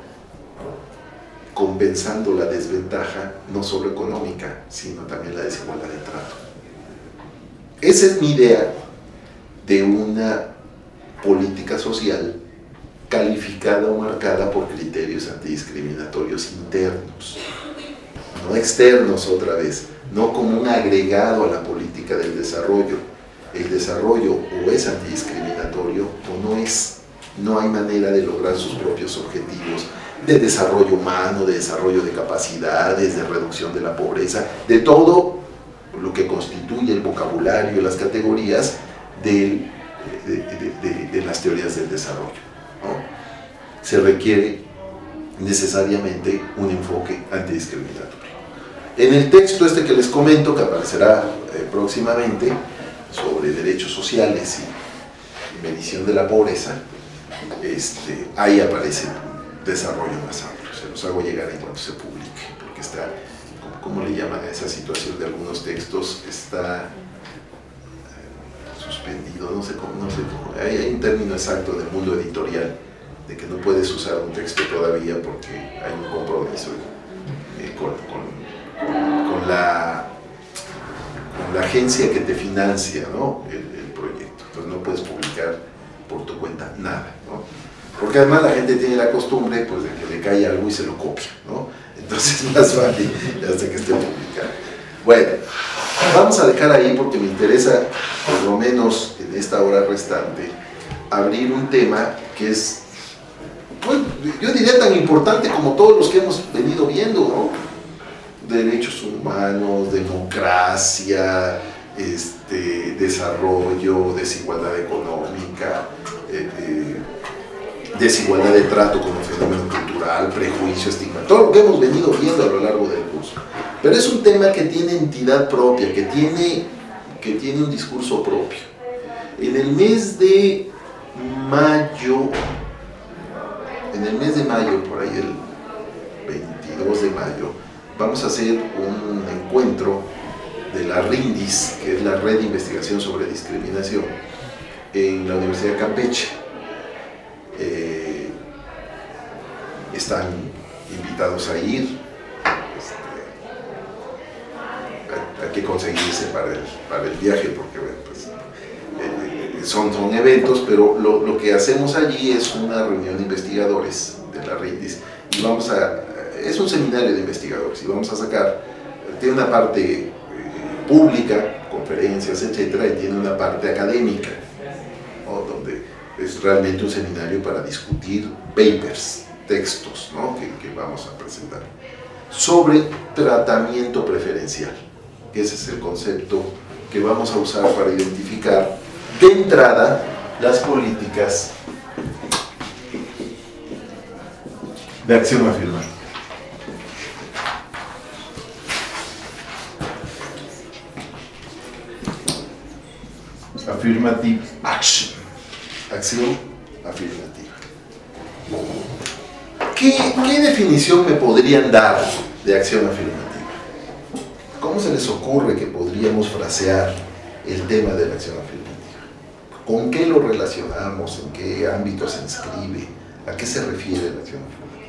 compensando la desventaja no solo económica, sino también la desigualdad de trato. Esa es mi idea de una política social calificada o marcada por criterios antidiscriminatorios internos, no externos otra vez, no como un agregado a la política del desarrollo. El desarrollo o es antidiscriminatorio o no es. No hay manera de lograr sus propios objetivos de desarrollo humano, de desarrollo de capacidades, de reducción de la pobreza, de todo lo que constituye el vocabulario, las categorías de las teorías del desarrollo, ¿no? Se requiere necesariamente un enfoque antidiscriminatorio. En el texto este que les comento, que aparecerá próximamente, sobre derechos sociales y medición de la pobreza, ahí aparece un desarrollo más amplio. Se los hago llegar en cuanto se publique, porque está, ¿cómo le llaman a esa situación de algunos textos? Está suspendido, no sé cómo, hay un término exacto del mundo editorial, de que no puedes usar un texto todavía porque hay un compromiso con la agencia que te financia, ¿no? el proyecto. Entonces no puedes publicar por tu cuenta nada, ¿no? Porque además la gente tiene la costumbre, pues, de que le cae algo y se lo copia, ¿no? Entonces más vale hasta que esté publicado. Bueno, vamos a dejar ahí porque me interesa, por lo menos en esta hora restante, abrir un tema que es, pues, yo diría tan importante como todos los que hemos venido viendo, ¿no? Derechos humanos, democracia, desarrollo, desigualdad económica, desigualdad de trato como fenómeno cultural, prejuicio, estigma, todo lo que hemos venido viendo a lo largo del curso. Pero es un tema que tiene entidad propia, que tiene un discurso propio. En el mes de mayo, por ahí el 22 de mayo, vamos a hacer un encuentro de la RINDIS, que es la Red de Investigación sobre Discriminación, en la Universidad de Campeche. Están invitados a ir, hay que conseguirse para el viaje, porque bueno, pues, son eventos, pero lo que hacemos allí es una reunión de investigadores de la RINDIS, y es un seminario de investigadores, y vamos a sacar, tiene una parte pública, conferencias, etcétera, y tiene una parte académica, ¿no? Donde es realmente un seminario para discutir papers, textos, ¿no? que vamos a presentar, sobre tratamiento preferencial. Ese es el concepto que vamos a usar para identificar de entrada las políticas de acción afirmativa. Affirmative action. Acción afirmativa. ¿Qué definición me podrían dar de acción afirmativa? ¿Cómo se les ocurre que podríamos frasear el tema de la acción afirmativa? ¿Con qué lo relacionamos? ¿En qué ámbito se inscribe? ¿A qué se refiere la acción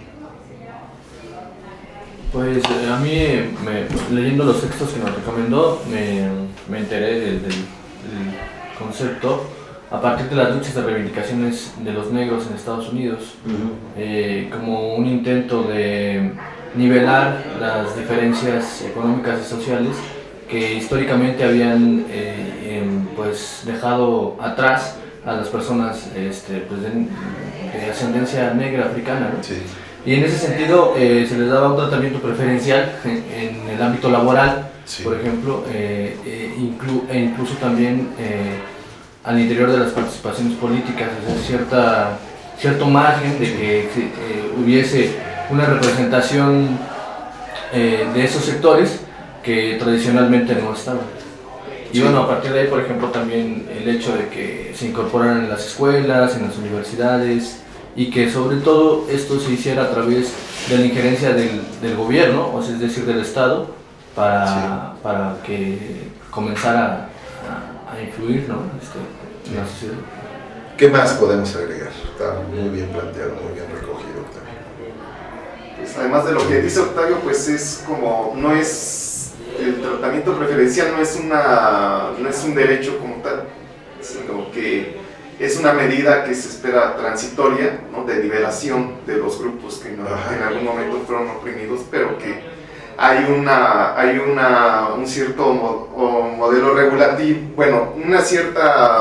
afirmativa? Pues a mí, leyendo los textos que nos recomendó, me enteré del concepto a partir de las luchas de reivindicaciones de los negros en Estados Unidos, como un intento de nivelar las diferencias económicas y sociales que históricamente habían pues dejado atrás a las personas pues de ascendencia negra africana, ¿no? Sí. Y en ese sentido se les daba un tratamiento preferencial en el ámbito laboral, sí, por ejemplo, incluso también al interior de las participaciones políticas, es decir, cierto margen de que hubiese una representación de esos sectores que tradicionalmente no estaban. Y bueno, a partir de ahí, por ejemplo, también el hecho de que se incorporaran en las escuelas, en las universidades, y que sobre todo esto se hiciera a través de la injerencia del gobierno, o sea, es decir, del Estado, para que comenzara a influir, ¿no? En la sociedad. ¿Qué más podemos agregar? Está muy bien planteado, muy bien recogido también. Pues además de lo que dice Octavio, pues es como, no es, el tratamiento preferencial no es un derecho como tal, sino que es una medida que se espera transitoria, ¿no? De liberación de los grupos que en algún momento fueron oprimidos, pero que hay un cierto modelo regulativo, bueno, una cierta,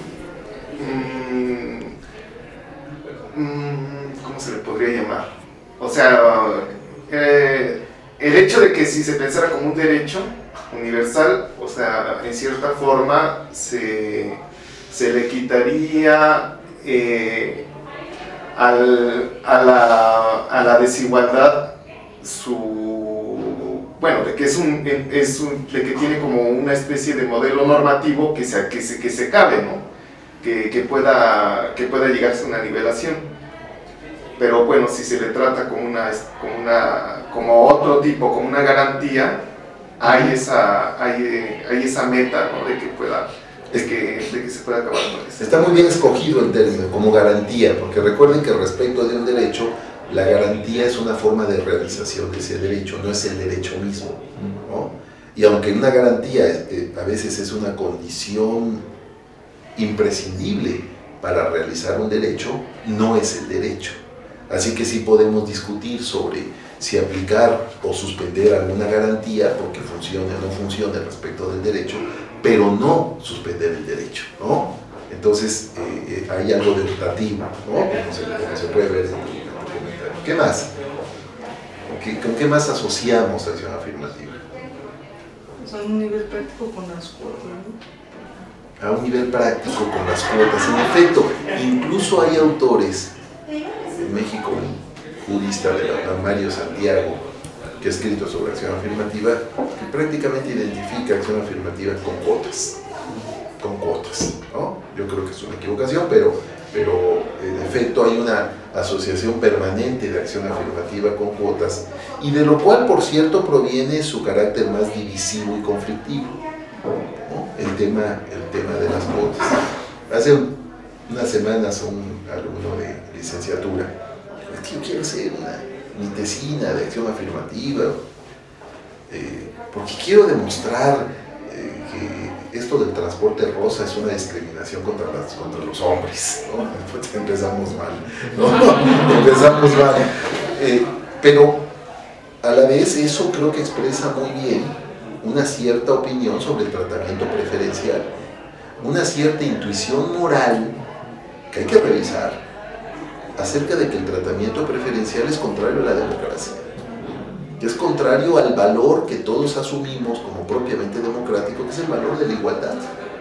¿cómo se le podría llamar? O sea, el hecho de que si se pensara como un derecho universal, o sea, en cierta forma se le quitaría a la desigualdad bueno, de que tiene como una especie de modelo normativo que se cabe, ¿no? Que pueda llegarse a una nivelación. Pero bueno, si se le trata como otro tipo, como una garantía, hay esa meta, ¿no? De que se pueda acabar con eso. Está muy bien escogido el término, como garantía, porque recuerden que respecto de un derecho, la garantía es una forma de realización de ese derecho, no es el derecho mismo, ¿no? Y aunque una garantía a veces es una condición imprescindible para realizar un derecho, no es el derecho. Así que sí podemos discutir sobre si aplicar o suspender alguna garantía porque funcione o no funcione respecto del derecho, pero no suspender el derecho, ¿no? Entonces hay algo de optativo, ¿no? Como se puede ver en tu comentario. ¿Qué más? ¿Con qué más asociamos acción afirmativa? A un nivel práctico con las cuotas, ¿no? A un nivel práctico con las cuotas. En efecto, incluso hay autores en México, un jurista de la UNAM, Mario Santiago, que ha escrito sobre acción afirmativa, que prácticamente identifica acción afirmativa con cuotas, ¿no? Yo creo que es una equivocación, pero en efecto hay una asociación permanente de acción afirmativa con cuotas, y de lo cual, por cierto, proviene su carácter más divisivo y conflictivo, ¿no? El tema de las cuotas. Hace unas semanas un alumno de licenciatura, es que yo quiero hacer mi tesina de acción afirmativa, porque quiero demostrar que esto del transporte rosa es una discriminación contra los hombres, ¿no? Pues empezamos mal, ¿no? Empezamos mal. Pero a la vez eso creo que expresa muy bien una cierta opinión sobre el tratamiento preferencial, una cierta intuición moral que hay que revisar acerca de que el tratamiento preferencial es contrario a la democracia, que es contrario al valor que todos asumimos como propiamente democrático, que es el valor de la igualdad.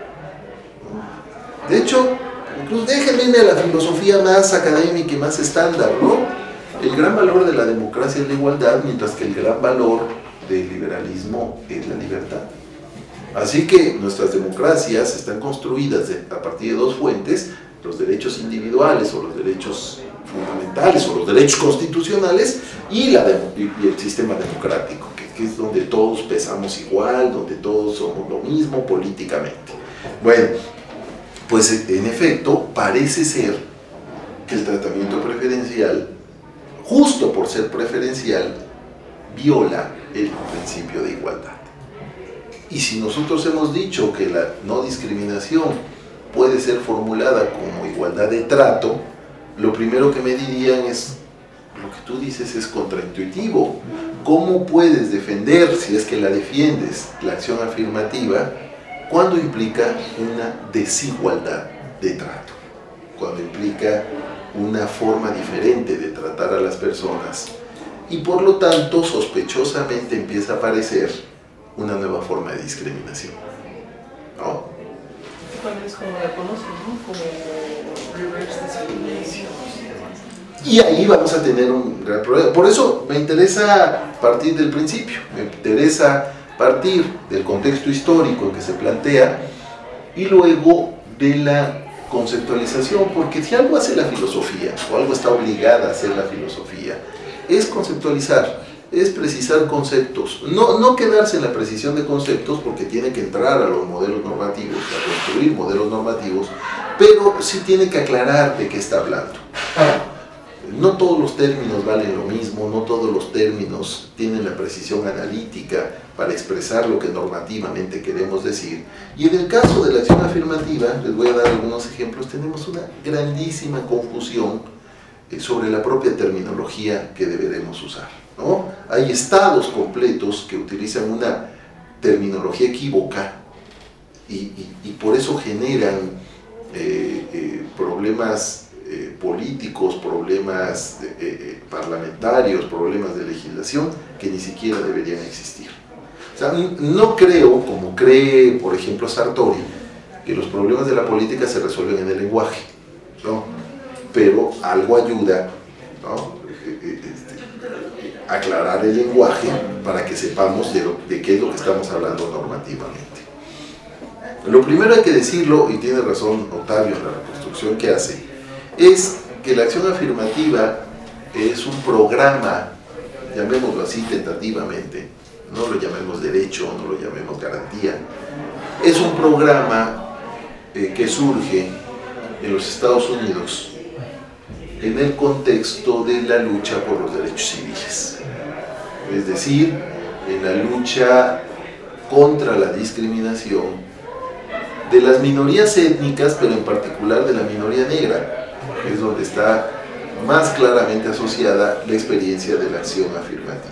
De hecho, incluso déjenme irme a la filosofía más académica y más estándar, ¿no? El gran valor de la democracia es la igualdad, mientras que el gran valor del liberalismo es la libertad. Así que nuestras democracias están construidas a partir de dos fuentes: los derechos individuales o los derechos fundamentales o los derechos constitucionales y el sistema democrático, que es donde todos pesamos igual, donde todos somos lo mismo políticamente. Bueno, pues en efecto parece ser que el tratamiento preferencial, justo por ser preferencial, viola el principio de igualdad. Y si nosotros hemos dicho que la no discriminación puede ser formulada como igualdad de trato, lo primero que me dirían es, lo que tú dices es contraintuitivo. ¿Cómo puedes defender, si es que la defiendes, la acción afirmativa, cuando implica una desigualdad de trato? Cuando implica una forma diferente de tratar a las personas. Y por lo tanto, sospechosamente empieza a aparecer una nueva forma de discriminación, ¿no? También es como la conocen, ¿no? Como reverse discrimination. Y ahí vamos a tener un gran problema. Por eso me interesa partir del principio, me interesa partir del contexto histórico en que se plantea y luego de la conceptualización, porque si algo hace la filosofía, o algo está obligada a hacer la filosofía, es conceptualizar, es precisar conceptos, no quedarse en la precisión de conceptos, porque tiene que entrar a los modelos normativos, a construir modelos normativos, pero sí tiene que aclarar de qué está hablando. No todos los términos valen lo mismo, no todos los términos tienen la precisión analítica para expresar lo que normativamente queremos decir. Y en el caso de la acción afirmativa, les voy a dar algunos ejemplos, tenemos una grandísima confusión sobre la propia terminología que deberemos usar, ¿no? Hay estados completos que utilizan una terminología equívoca y por eso generan problemas políticos, problemas parlamentarios, problemas de legislación que ni siquiera deberían existir. O sea, no creo, como cree, por ejemplo, Sartori, que los problemas de la política se resuelven en el lenguaje, ¿no? Pero algo ayuda, ¿no? Aclarar el lenguaje para que sepamos de qué es lo que estamos hablando normativamente. Lo primero hay que decirlo, y tiene razón Octavio en la reconstrucción que hace, es que la acción afirmativa es un programa, llamémoslo así tentativamente, no lo llamemos derecho, no lo llamemos garantía, es un programa que surge en los Estados Unidos en el contexto de la lucha por los derechos civiles, es decir, en la lucha contra la discriminación de las minorías étnicas, pero en particular de la minoría negra, que es donde está más claramente asociada la experiencia de la acción afirmativa.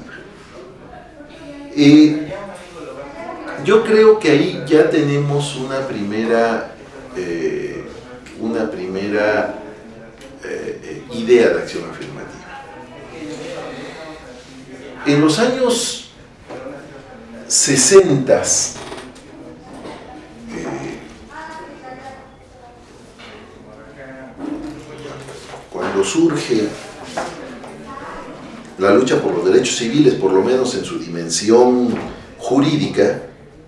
Yo creo que ahí ya tenemos una primera idea de acción afirmativa. En los años 60, cuando surge la lucha por los derechos civiles, por lo menos en su dimensión jurídica,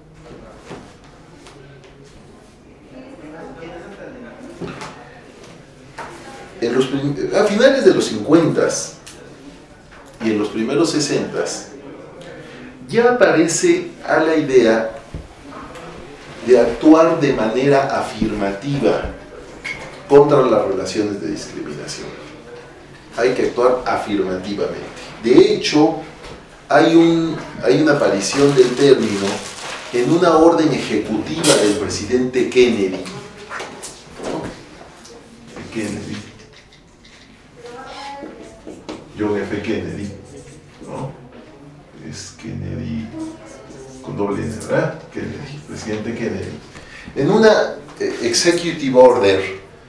a finales de los 50 y en los primeros 60 ya aparece a la idea de actuar de manera afirmativa contra las relaciones de discriminación. Hay que actuar afirmativamente. De hecho, hay una aparición del término en una orden ejecutiva del presidente Kennedy. John F. Kennedy, ¿no? Es Kennedy con doble N, ¿verdad? Kennedy, presidente Kennedy. En una executive order,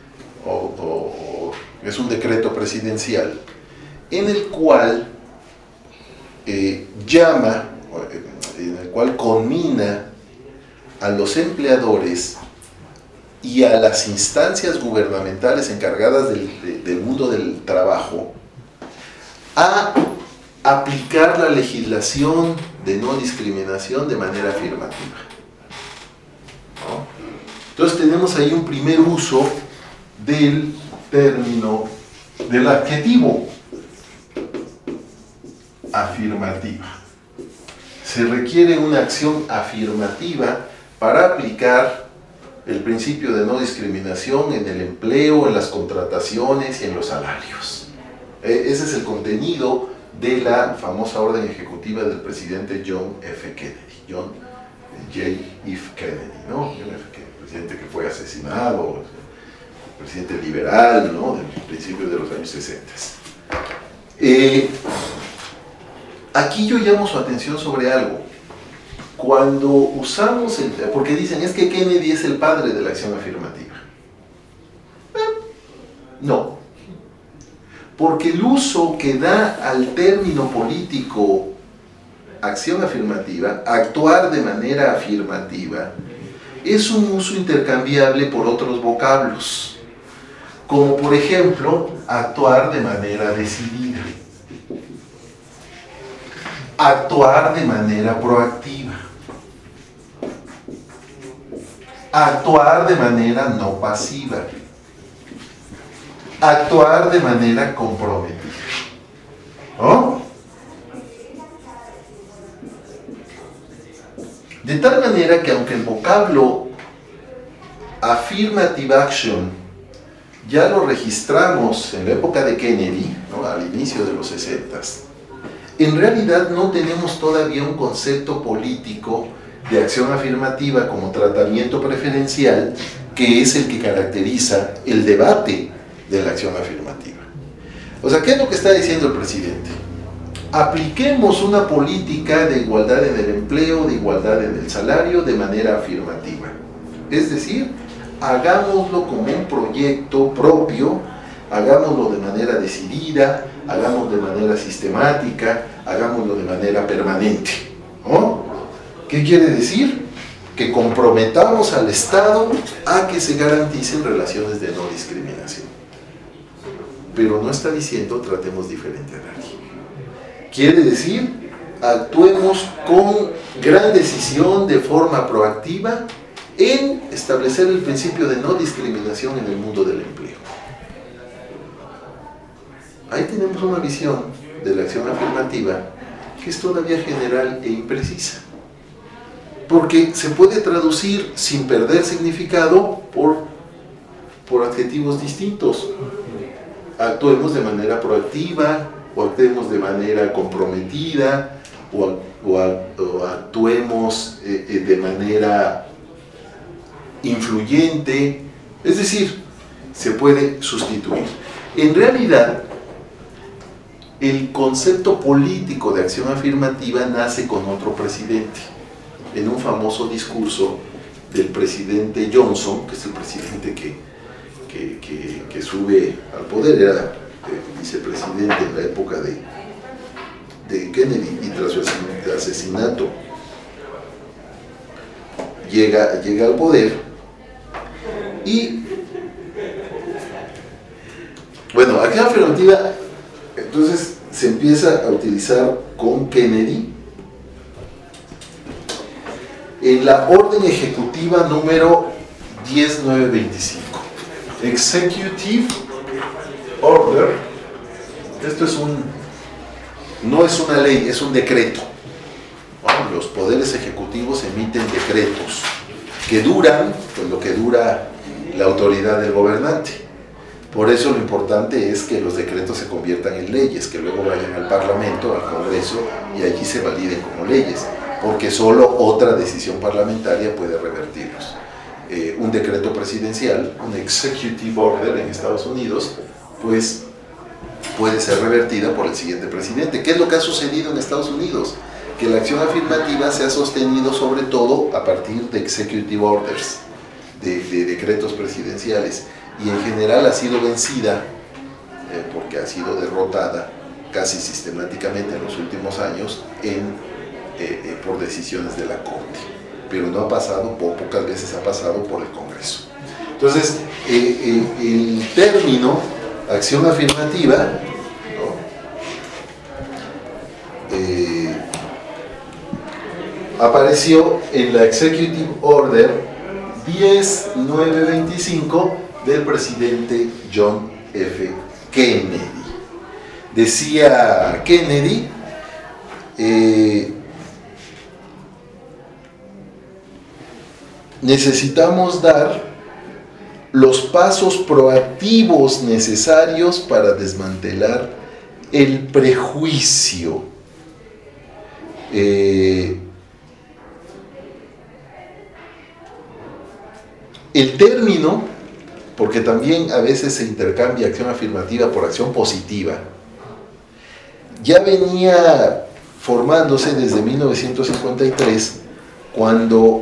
es un decreto presidencial, en el cual en el cual conmina a los empleadores y a las instancias gubernamentales encargadas del mundo del trabajo a aplicar la legislación de no discriminación de manera afirmativa, ¿no? Entonces tenemos ahí un primer uso del término del adjetivo afirmativa. Se requiere una acción afirmativa para aplicar el principio de no discriminación en el empleo, en las contrataciones y en los salarios. Ese es el contenido de la famosa orden ejecutiva del presidente John F. Kennedy. John J. F. Kennedy, ¿no? John F. Kennedy, presidente que fue asesinado, presidente liberal, ¿no? Del principio de los años 60. Aquí yo llamo su atención sobre algo. Cuando usamos porque dicen, es que Kennedy es el padre de la acción afirmativa. No. Porque el uso que da al término político acción afirmativa, actuar de manera afirmativa, es un uso intercambiable por otros vocablos, como por ejemplo, actuar de manera decidida, actuar de manera proactiva, actuar de manera no pasiva, actuar de manera comprometida. ¿Oh? De tal manera que aunque el vocablo affirmative action ya lo registramos en la época de Kennedy, ¿no? Al inicio de los 60s, en realidad no tenemos todavía un concepto político de acción afirmativa como tratamiento preferencial, que es el que caracteriza el debate de la acción afirmativa. O sea, ¿qué es lo que está diciendo el presidente? Apliquemos una política de igualdad en el empleo, de igualdad en el salario, de manera afirmativa. Es decir, hagámoslo como un proyecto propio, hagámoslo de manera decidida, hagámoslo de manera sistemática, hagámoslo de manera permanente. ¿No? ¿Qué quiere decir? Que comprometamos al Estado a que se garanticen relaciones de no discriminación. Pero no está diciendo tratemos diferente a nadie. Quiere decir, actuemos con gran decisión, de forma proactiva, en establecer el principio de no discriminación en el mundo del empleo. Ahí tenemos una visión de la acción afirmativa que es todavía general e imprecisa, porque se puede traducir sin perder significado por adjetivos distintos. Actuemos de manera proactiva, o actuemos de manera comprometida, o actuemos de manera influyente. Es decir, se puede sustituir. En realidad, el concepto político de acción afirmativa nace con otro presidente, en un famoso discurso del presidente Johnson, que es el presidente que sube al poder, era vicepresidente en la época de Kennedy, y tras su asesinato llega al poder. Y bueno, acción afirmativa entonces se empieza a utilizar con Kennedy en la orden ejecutiva número 10925, Executive Order. Esto no es una ley, es un decreto. Bueno, los poderes ejecutivos emiten decretos que duran pues lo que dura la autoridad del gobernante. Por eso lo importante es que los decretos se conviertan en leyes, que luego vayan al Parlamento, al Congreso, y allí se validen como leyes, porque solo otra decisión parlamentaria puede revertirlos. Un decreto presidencial, un executive order en Estados Unidos, pues puede ser revertida por el siguiente presidente. ¿Qué es lo que ha sucedido en Estados Unidos? Que la acción afirmativa se ha sostenido sobre todo a partir de executive orders, de decretos presidenciales, y en general ha sido vencida porque ha sido derrotada casi sistemáticamente en los últimos años por decisiones de la Corte, pero no ha pasado, pocas veces ha pasado por el Congreso. Entonces, el término acción afirmativa, ¿no? Apareció en la Executive Order 10925 del presidente John F. Kennedy. Decía Kennedy, necesitamos dar los pasos proactivos necesarios para desmantelar el prejuicio. El término, porque también a veces se intercambia acción afirmativa por acción positiva, ya venía formándose desde 1953, cuando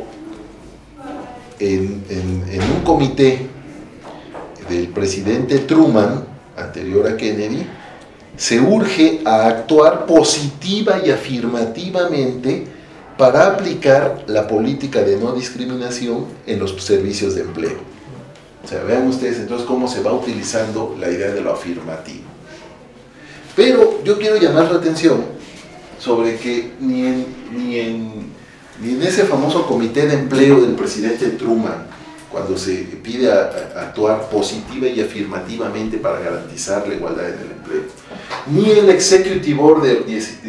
en un comité del presidente Truman, anterior a Kennedy, se urge a actuar positiva y afirmativamente para aplicar la política de no discriminación en los servicios de empleo. O sea, vean ustedes entonces cómo se va utilizando la idea de lo afirmativo. Pero yo quiero llamar la atención sobre que ni en ese famoso comité de empleo del presidente Truman, cuando se pide actuar positiva y afirmativamente para garantizar la igualdad en el empleo, ni el Executive Order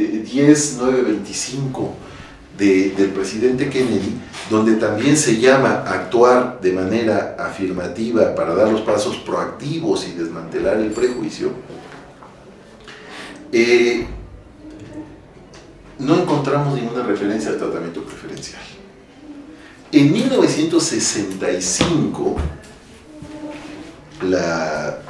10925 del presidente Kennedy, donde también se llama a actuar de manera afirmativa para dar los pasos proactivos y desmantelar el prejuicio, no encontramos ninguna referencia al tratamiento preferencial. En 1965, la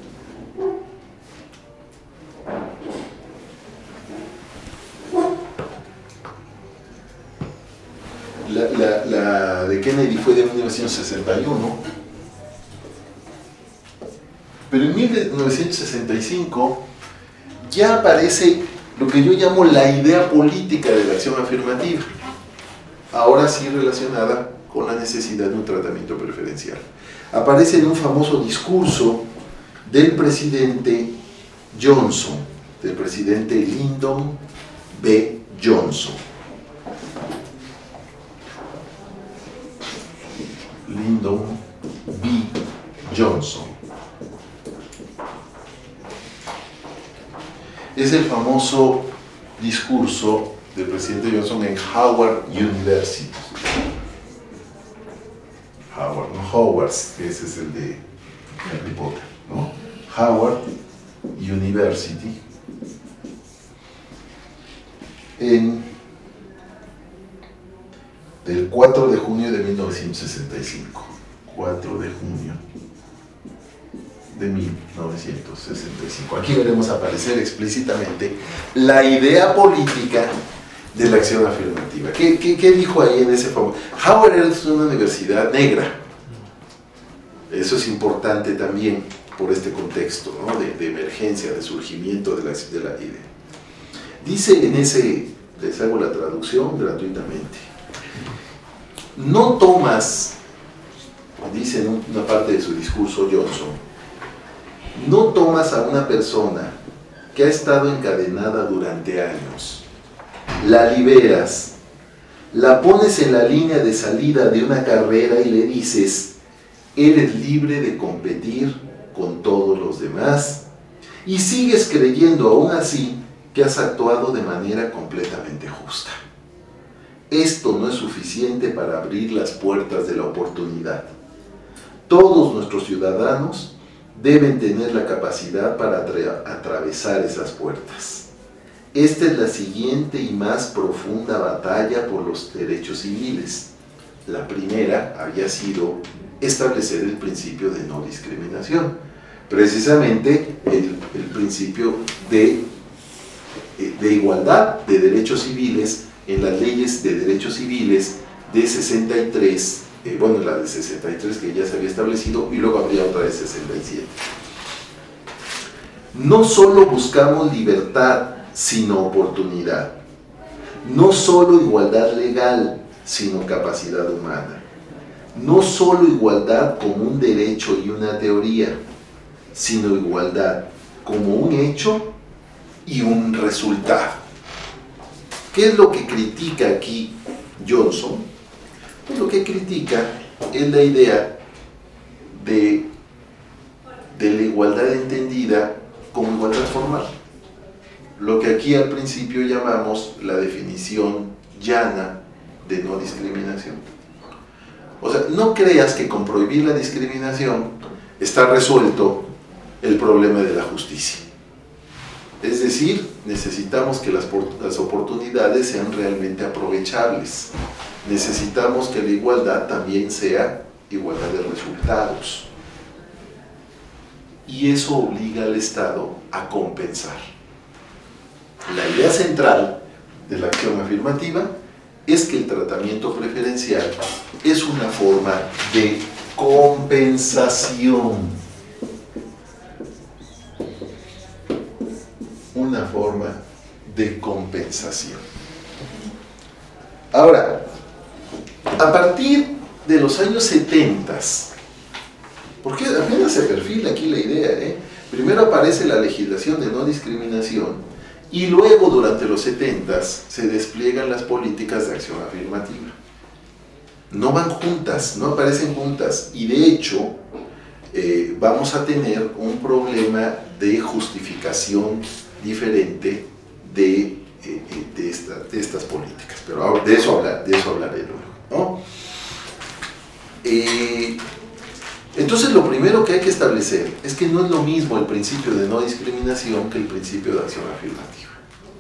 de Kennedy fue de 1961, pero en 1965 ya aparece lo que yo llamo la idea política de la acción afirmativa, ahora sí relacionada con la necesidad de un tratamiento preferencial. Aparece en un famoso discurso del presidente Johnson, del presidente Lyndon B. Johnson. Lyndon B. Johnson. Es el famoso discurso del presidente Johnson en Howard University. Howard, no Hogwarts, que ese es el de Harry Potter, ¿no? Howard University. Del 4 de junio de 1965. 4 de junio de 1965. Aquí veremos aparecer explícitamente la idea política de la acción afirmativa. ¿Qué dijo ahí en ese famoso? Howard es una universidad negra. Eso es importante también por este contexto, ¿no? de emergencia, de surgimiento de la idea. Dice en ese, les hago la traducción gratuitamente, no tomas, dice en una parte de su discurso Johnson, no tomas a una persona que ha estado encadenada durante años, la liberas, la pones en la línea de salida de una carrera y le dices, eres libre de competir con todos los demás, y sigues creyendo aún así que has actuado de manera completamente justa. Esto no es suficiente para abrir las puertas de la oportunidad. Todos nuestros ciudadanos deben tener la capacidad para atravesar esas puertas. Esta es la siguiente y más profunda batalla por los derechos civiles. La primera había sido establecer el principio de no discriminación, precisamente el principio de igualdad de derechos civiles en las leyes de derechos civiles de 63, bueno, la de 63 que ya se había establecido, y luego habría otra de 67. No solo buscamos libertad, sino oportunidad. No solo igualdad legal, sino capacidad humana. No solo igualdad como un derecho y una teoría, sino igualdad como un hecho y un resultado. ¿Qué es lo que critica aquí Johnson? Pues lo que critica es la idea de de la igualdad entendida como igualdad formal. Lo que aquí al principio llamamos la definición llana de no discriminación. O sea, no creas que con prohibir la discriminación está resuelto el problema de la justicia. Es decir, necesitamos que las oportunidades sean realmente aprovechables. Necesitamos que la igualdad también sea igualdad de resultados. Y eso obliga al Estado a compensar. La idea central de la acción afirmativa es que el tratamiento preferencial es una forma de compensación. Una forma de compensación. Ahora, a partir de los años 70, porque apenas se perfila aquí la idea, primero aparece la legislación de no discriminación y luego durante los 70 se despliegan las políticas de acción afirmativa. No van juntas, no aparecen juntas, y de hecho vamos a tener un problema de justificación diferente de estas políticas, pero de eso hablaré luego, ¿no? Entonces lo primero que hay que establecer es que no es lo mismo el principio de no discriminación que el principio de acción afirmativa.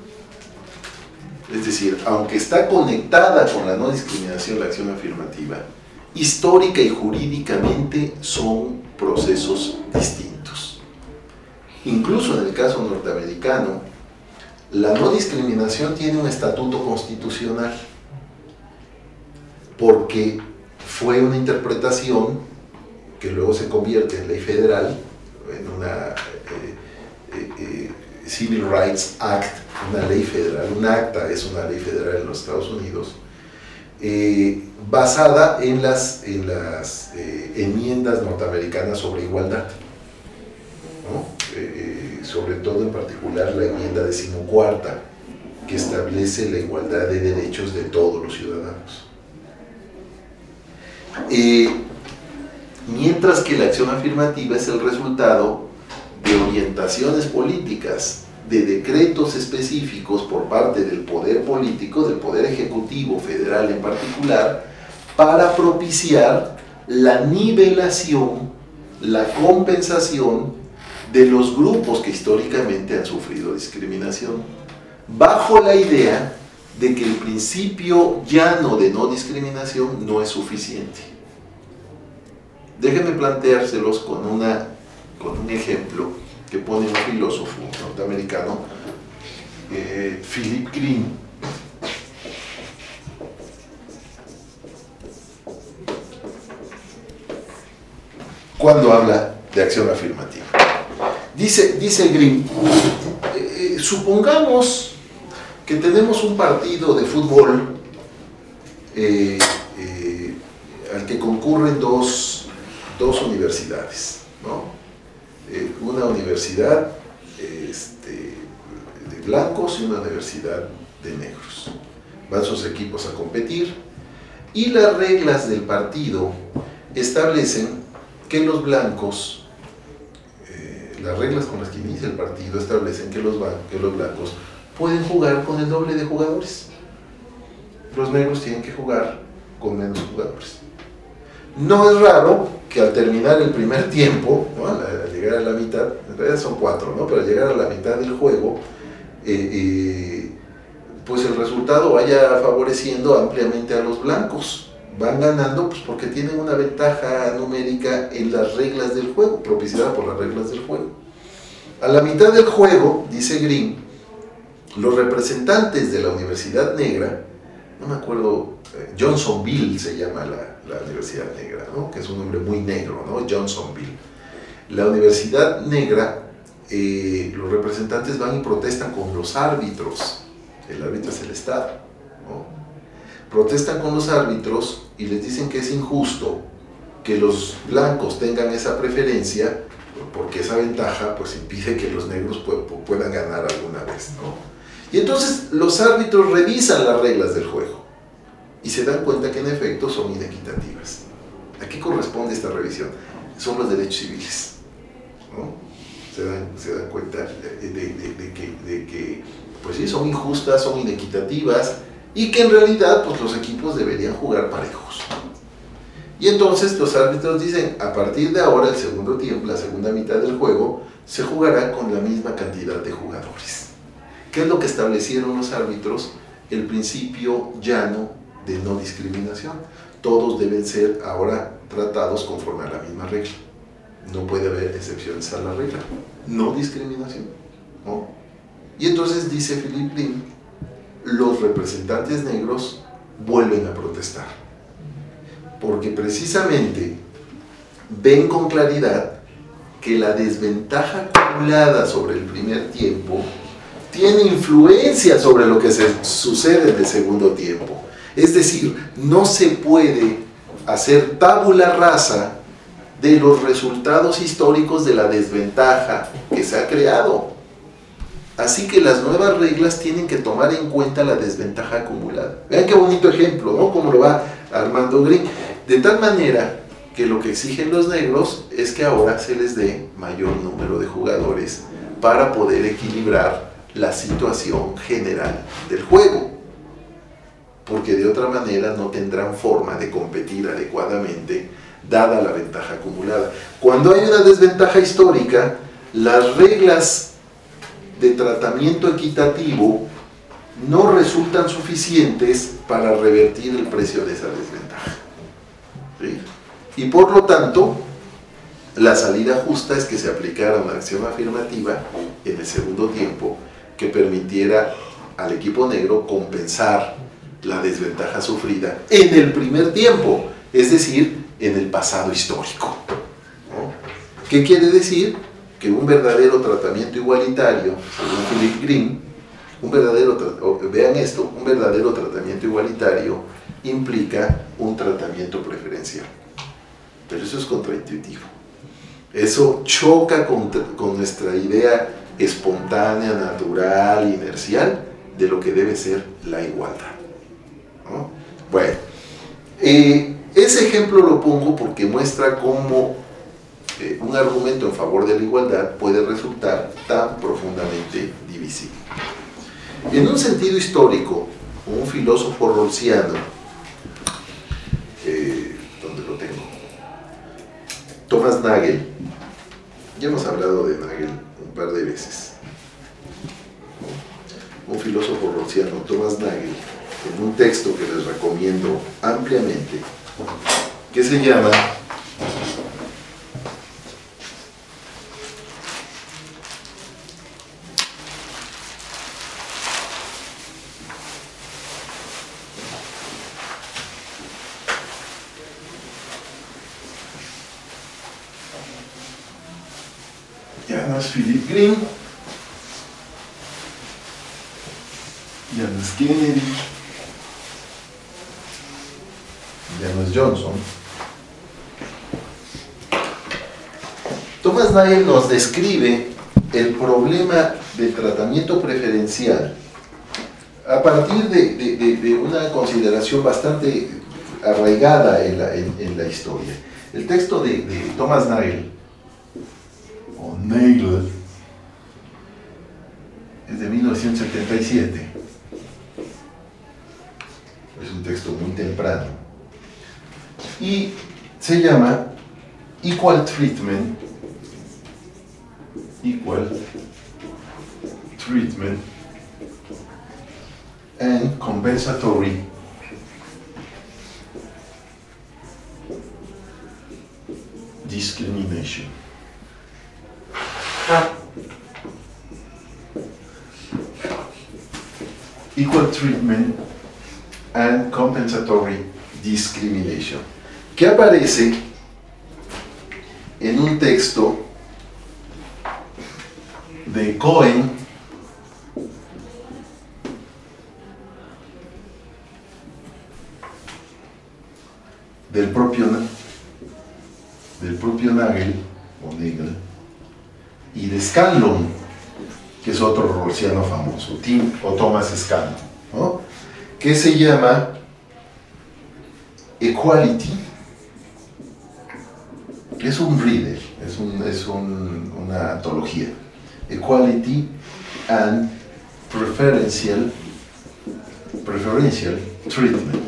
Es decir, aunque está conectada con la no discriminación la acción afirmativa, histórica y jurídicamente son procesos distintos. Incluso en el caso norteamericano, la no discriminación tiene un estatuto constitucional porque fue una interpretación que luego se convierte en ley federal, en una Civil Rights Act, una ley federal, un acta es una ley federal en los Estados Unidos, basada en las enmiendas norteamericanas sobre igualdad, ¿no? Sobre todo en particular la enmienda 14ª, que establece la igualdad de derechos de todos los ciudadanos. Mientras que la acción afirmativa es el resultado de orientaciones políticas, de decretos específicos por parte del poder político, del poder ejecutivo federal en particular, para propiciar la nivelación, la compensación de los grupos que históricamente han sufrido discriminación, bajo la idea de que el principio llano de no discriminación no es suficiente. Déjenme planteárselos con un ejemplo que pone un filósofo norteamericano, Philip Green. Cuando habla de acción afirmativa. Dice Green, supongamos que tenemos un partido de fútbol al que concurren dos universidades, ¿no? Una universidad de blancos y una universidad de negros. Van sus equipos a competir y las reglas del partido establecen que los blancos, las reglas con las que inicia el partido establecen que los blancos pueden jugar con el doble de jugadores. Los negros tienen que jugar con menos jugadores. No es raro que al terminar el primer tiempo, ¿no? Al llegar a la mitad, en realidad son 4, ¿no? Pero al llegar a la mitad del juego, pues el resultado vaya favoreciendo ampliamente a los blancos. Van ganando pues porque tienen una ventaja numérica en las reglas del juego, propiciada por las reglas del juego. A la mitad del juego, dice Green, los representantes de la Universidad Negra, no me acuerdo, Johnsonville se llama la Universidad Negra, ¿no? Que es un nombre muy negro, ¿no? Johnsonville. La Universidad Negra, los representantes van y protestan con los árbitros. El árbitro es el Estado, ¿no? Protestan con los árbitros y les dicen que es injusto que los blancos tengan esa preferencia, porque esa ventaja pues impide que los negros puedan ganar alguna vez, ¿no? Y entonces los árbitros revisan las reglas del juego y se dan cuenta que en efecto son inequitativas. ¿A qué corresponde esta revisión? Son los derechos civiles. ¿no? Se dan cuenta de que pues sí, son injustas, son inequitativas, y que en realidad pues, los equipos deberían jugar parejos. Y entonces los árbitros dicen, a partir de ahora, el segundo tiempo, la segunda mitad del juego, se jugará con la misma cantidad de jugadores. ¿Qué es lo que establecieron los árbitros? El principio llano de no discriminación. Todos deben ser ahora tratados conforme a la misma regla. No puede haber excepciones a la regla. No discriminación, ¿no? Y entonces dice Philip Green, los representantes negros vuelven a protestar, porque precisamente ven con claridad que la desventaja acumulada sobre el primer tiempo tiene influencia sobre lo que sucede en el segundo tiempo. Es decir, no se puede hacer tabula rasa de los resultados históricos de la desventaja que se ha creado. Así que las nuevas reglas tienen que tomar en cuenta la desventaja acumulada. Vean qué bonito ejemplo, ¿no? Como lo va Armando Green. De tal manera que lo que exigen los negros es que ahora se les dé mayor número de jugadores para poder equilibrar la situación general del juego. Porque de otra manera no tendrán forma de competir adecuadamente, dada la ventaja acumulada. Cuando hay una desventaja histórica, las reglas de tratamiento equitativo no resultan suficientes para revertir el precio de esa desventaja. ¿Sí? Y por lo tanto, la salida justa es que se aplicara una acción afirmativa en el segundo tiempo que permitiera al equipo negro compensar la desventaja sufrida en el primer tiempo, es decir, en el pasado histórico, ¿no? ¿Qué quiere decir? Que un verdadero tratamiento igualitario, según Philip Green, vean esto, un verdadero tratamiento igualitario implica un tratamiento preferencial. Pero eso es contraintuitivo. Eso choca con nuestra idea espontánea, natural, inercial de lo que debe ser la igualdad, ¿no? Bueno, ese ejemplo lo pongo porque muestra cómo un argumento en favor de la igualdad puede resultar tan profundamente divisible. En un sentido histórico, un filósofo rawlsiano, ¿dónde lo tengo? Thomas Nagel, ya hemos hablado de Nagel un par de veces. Un filósofo rawlsiano, Thomas Nagel, en un texto que les recomiendo ampliamente, que se llama Philip Green, ya no es Kennedy, ya no es Johnson. Thomas Nagel nos describe el problema del tratamiento preferencial a partir de una consideración bastante arraigada en la historia. El texto de Thomas Nagel, o Nagel, es de 1977. Es un texto muy temprano. Y se llama Equal Treatment and Compensatory Discrimination. Equal Treatment and Compensatory Discrimination, que aparece en un texto de Cohen del propio Nagel o Nagel y de Scanlon, que es otro rawlsiano famoso, Tim o Thomas Scanlon, ¿no? Que se llama Equality Es un reader, una antología. Equality and Preferential Treatment.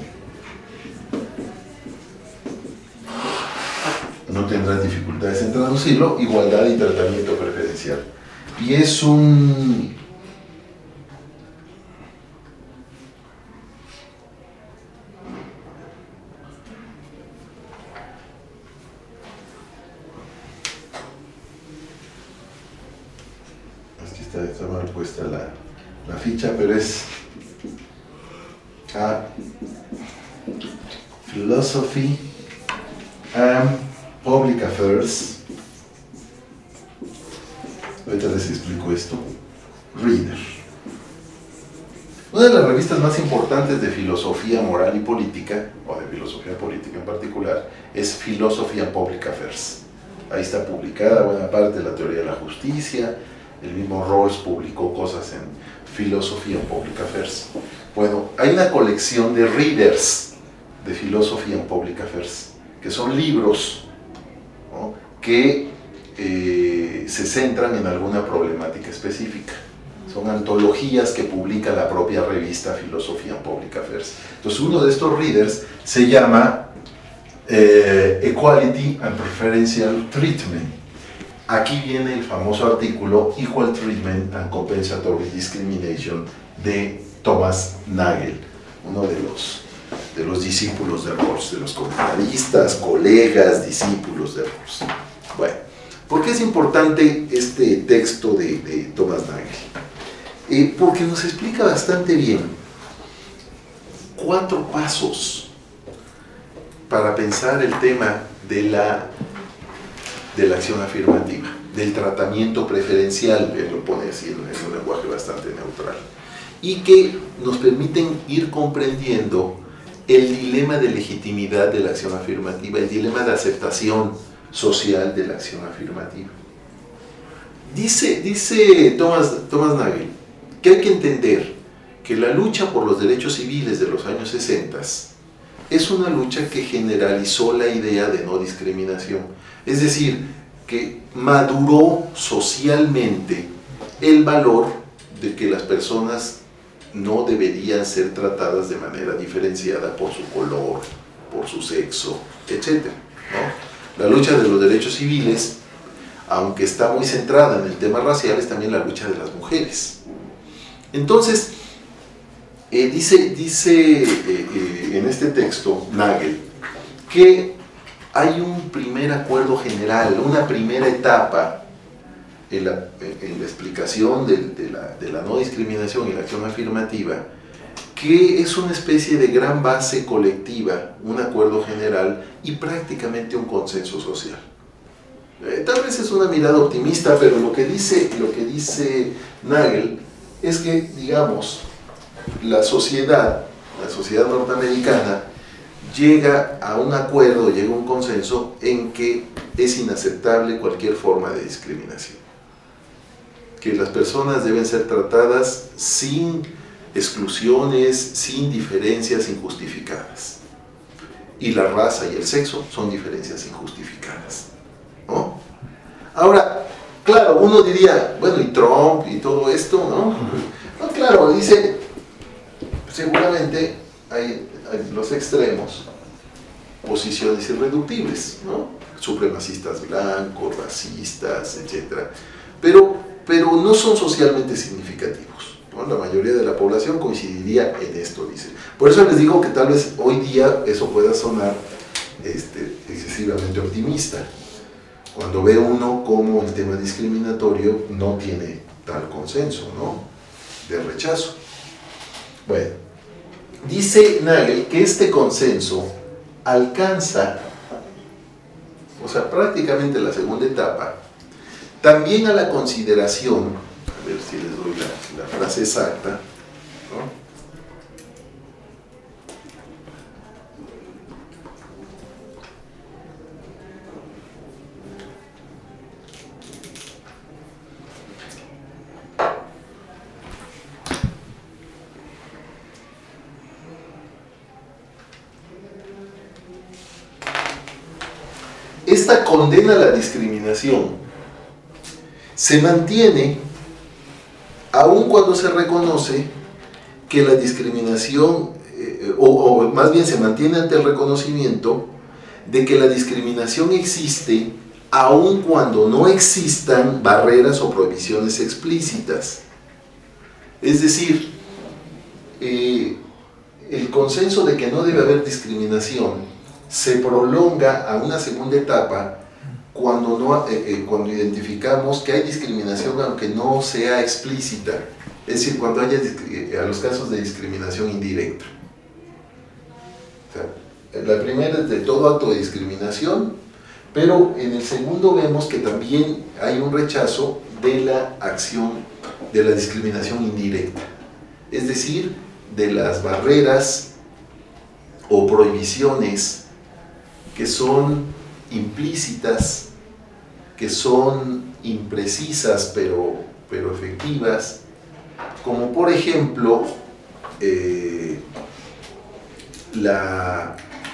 No tendrás dificultades en traducirlo. Igualdad y tratamiento preferencial. Y es un... Está mal puesta la ficha, pero es Philosophy and Public Affairs. Ahorita les explico esto. Reader. Una de las revistas más importantes de filosofía moral y política, o de filosofía política en particular, es Philosophy and Public Affairs. Ahí está publicada buena parte de la teoría de la justicia. El mismo Rawls publicó cosas en Philosophy and Public Affairs. Bueno, hay una colección de readers de Philosophy and Public Affairs, que son libros, ¿no?, que se centran en alguna problemática específica. Son antologías que publica la propia revista Philosophy and Public Affairs. Entonces, uno de estos readers se llama Equality and Preferential Treatment. Aquí viene el famoso artículo Equal Treatment and Compensatory Discrimination de Thomas Nagel, uno de los discípulos de Rawls, de los comentaristas, colegas, discípulos de Rawls. Bueno, ¿por qué es importante este texto de Thomas Nagel? Porque nos explica bastante bien 4 pasos para pensar el tema de la acción afirmativa, del tratamiento preferencial, él lo pone así en un lenguaje bastante neutral, y que nos permiten ir comprendiendo el dilema de legitimidad de la acción afirmativa, el dilema de aceptación social de la acción afirmativa. Dice Thomas Nagel que hay que entender que la lucha por los derechos civiles de los años 60 es una lucha que generalizó la idea de no discriminación. Es decir, que maduró socialmente el valor de que las personas no deberían ser tratadas de manera diferenciada por su color, por su sexo, etc., ¿no? La lucha de los derechos civiles, aunque está muy centrada en el tema racial, es también la lucha de las mujeres. Entonces, dice en este texto Nagel que hay un primer acuerdo general, una primera etapa en la explicación de la no discriminación y la acción afirmativa, que es una especie de gran base colectiva, un acuerdo general y prácticamente un consenso social. Tal vez es una mirada optimista, pero lo que dice Nagel es que, digamos, la sociedad norteamericana llega a un acuerdo, llega a un consenso en que es inaceptable cualquier forma de discriminación, que las personas deben ser tratadas sin exclusiones, sin diferencias injustificadas, y la raza y el sexo son diferencias injustificadas, ¿no? Ahora, claro, uno diría, bueno, y Trump y todo esto, ¿no? No, claro, dice, seguramente hay los extremos, posiciones irreductibles, ¿no? Supremacistas blancos, racistas, etc. Pero no son socialmente significativos, ¿no? La mayoría de la población coincidiría en esto, dice. Por eso les digo que tal vez hoy día eso pueda sonar excesivamente optimista, cuando ve uno cómo el tema discriminatorio no tiene tal consenso, ¿no?, de rechazo. Bueno, dice Nagel que este consenso alcanza, o sea, prácticamente la segunda etapa, también a la consideración, a ver si les doy la frase exacta, ¿no?, esta condena a la discriminación se mantiene aun cuando se reconoce que la discriminación, o más bien se mantiene ante el reconocimiento de que la discriminación existe aun cuando no existan barreras o prohibiciones explícitas. Es decir, el consenso de que no debe haber discriminación se prolonga a una segunda etapa cuando identificamos que hay discriminación aunque no sea explícita, es decir, cuando haya a los casos de discriminación indirecta. O sea, la primera es de todo acto de discriminación, pero en el segundo vemos que también hay un rechazo de la acción de la discriminación indirecta, es decir, de las barreras o prohibiciones que son implícitas, que son imprecisas pero efectivas, como por ejemplo la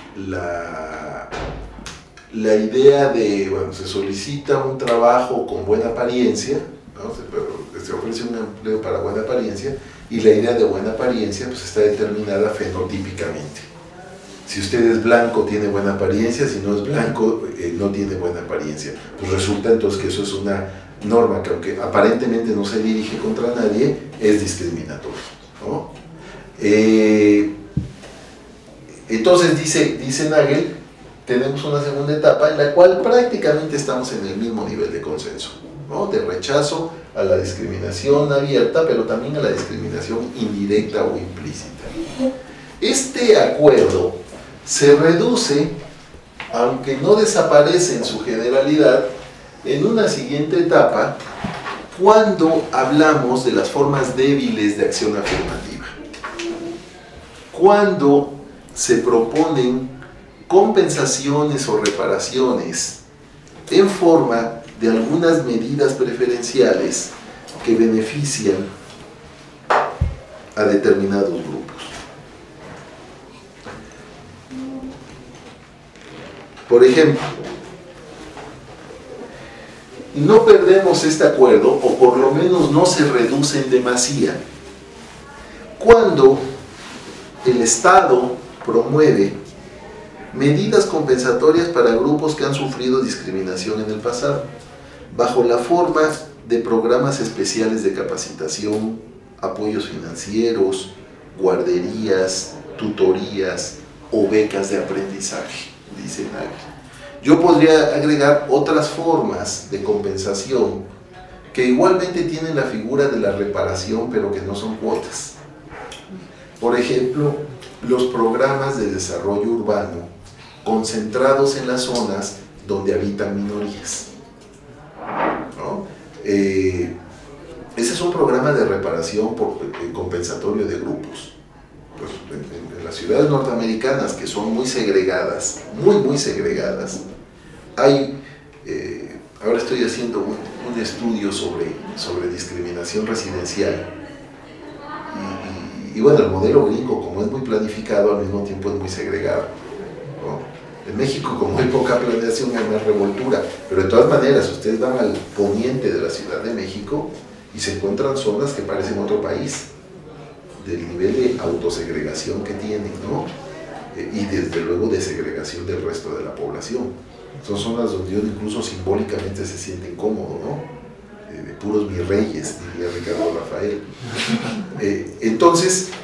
idea de, bueno, se solicita un trabajo con buena apariencia, ¿no? Se ofrece un empleo para buena apariencia, y la idea de buena apariencia pues está determinada fenotípicamente. Si usted es blanco tiene buena apariencia, si no es blanco no tiene buena apariencia. Pues resulta entonces que eso es una norma que, aunque aparentemente no se dirige contra nadie, es discriminatoria, ¿no? Entonces dice Nagel, tenemos una segunda etapa en la cual prácticamente estamos en el mismo nivel de consenso, ¿no? De rechazo a la discriminación abierta, pero también a la discriminación indirecta o implícita. Este acuerdo se reduce, aunque no desaparece en su generalidad, en una siguiente etapa cuando hablamos de las formas débiles de acción afirmativa. Cuando se proponen compensaciones o reparaciones en forma de algunas medidas preferenciales que benefician a determinados grupos. Por ejemplo, no perdemos este acuerdo, o por lo menos no se reduce en demasía, cuando el Estado promueve medidas compensatorias para grupos que han sufrido discriminación en el pasado, bajo la forma de programas especiales de capacitación, apoyos financieros, guarderías, tutorías o becas de aprendizaje, dice Nagel. Yo podría agregar otras formas de compensación que igualmente tienen la figura de la reparación, pero que no son cuotas. Por ejemplo, los programas de desarrollo urbano concentrados en las zonas donde habitan minorías, ¿no? Ese es un programa de reparación compensatorio de grupos. Pues en las ciudades norteamericanas, que son muy segregadas, muy segregadas, hay, ahora estoy haciendo un estudio sobre discriminación residencial, y bueno, el modelo gringo, como es muy planificado, al mismo tiempo es muy segregado, ¿no? En México, como hay poca planeación, hay más revoltura, pero de todas maneras, ustedes van al poniente de la Ciudad de México y se encuentran zonas que parecen otro país, del nivel de autosegregación que tienen, ¿no? Y desde luego de segregación del resto de la población. Son zonas donde uno incluso simbólicamente se siente incómodo, ¿no? De puros virreyes, diría Ricardo Rafael. Entonces,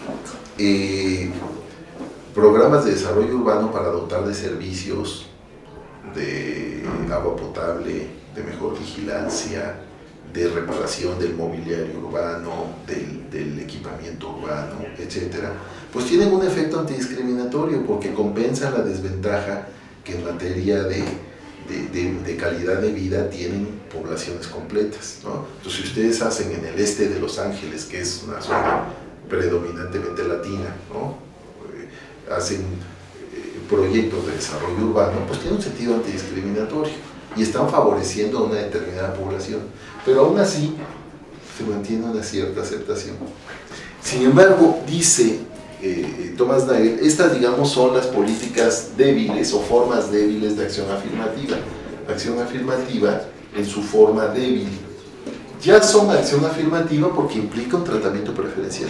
programas de desarrollo urbano para dotar de servicios de agua potable, de mejor vigilancia, de reparación del mobiliario urbano, del equipamiento urbano, etc., pues tienen un efecto antidiscriminatorio porque compensan la desventaja que en materia de calidad de vida tienen poblaciones completas, ¿no? Entonces, si ustedes hacen en el este de Los Ángeles, que es una zona predominantemente latina, ¿no? Hacen proyectos de desarrollo urbano, pues tiene un sentido antidiscriminatorio y están favoreciendo a una determinada población, pero aún así se mantiene una cierta aceptación. Sin embargo, dice Thomas Nagel, estas, digamos, son las políticas débiles o formas débiles de acción afirmativa. Acción afirmativa en su forma débil. Ya son acción afirmativa porque implica un tratamiento preferencial.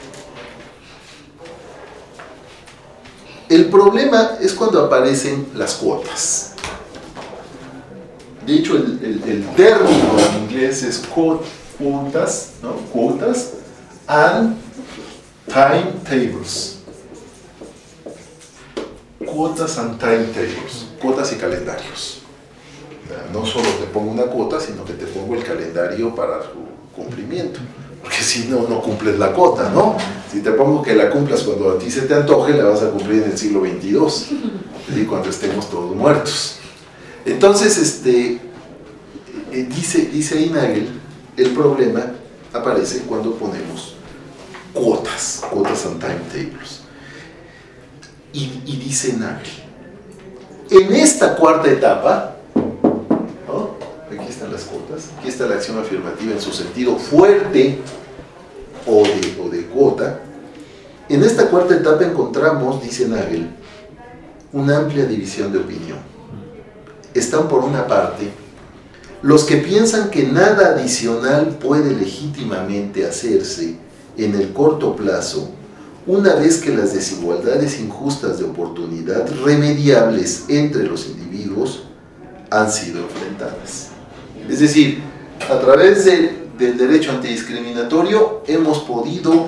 El problema es cuando aparecen las cuotas. De hecho, el término en inglés es quotas, ¿no? Quotas and timetables. Quotas and timetables. Cuotas y calendarios. No solo te pongo una cuota, sino que te pongo el calendario para su cumplimiento. Porque si no, no cumples la cuota, ¿no? Si te pongo que la cumplas cuando a ti se te antoje, la vas a cumplir en el siglo XXII, ¿sí? Cuando estemos todos muertos. Entonces, dice ahí Nagel, el problema aparece cuando ponemos cuotas and timetables. Y dice Nagel, en esta cuarta etapa, ¿no? Aquí están las cuotas, aquí está la acción afirmativa en su sentido fuerte o de cuota. En esta cuarta etapa encontramos, dice Nagel, una amplia división de opinión. Están por una parte los que piensan que nada adicional puede legítimamente hacerse en el corto plazo una vez que las desigualdades injustas de oportunidad remediables entre los individuos han sido enfrentadas. Es decir, a través del derecho antidiscriminatorio hemos podido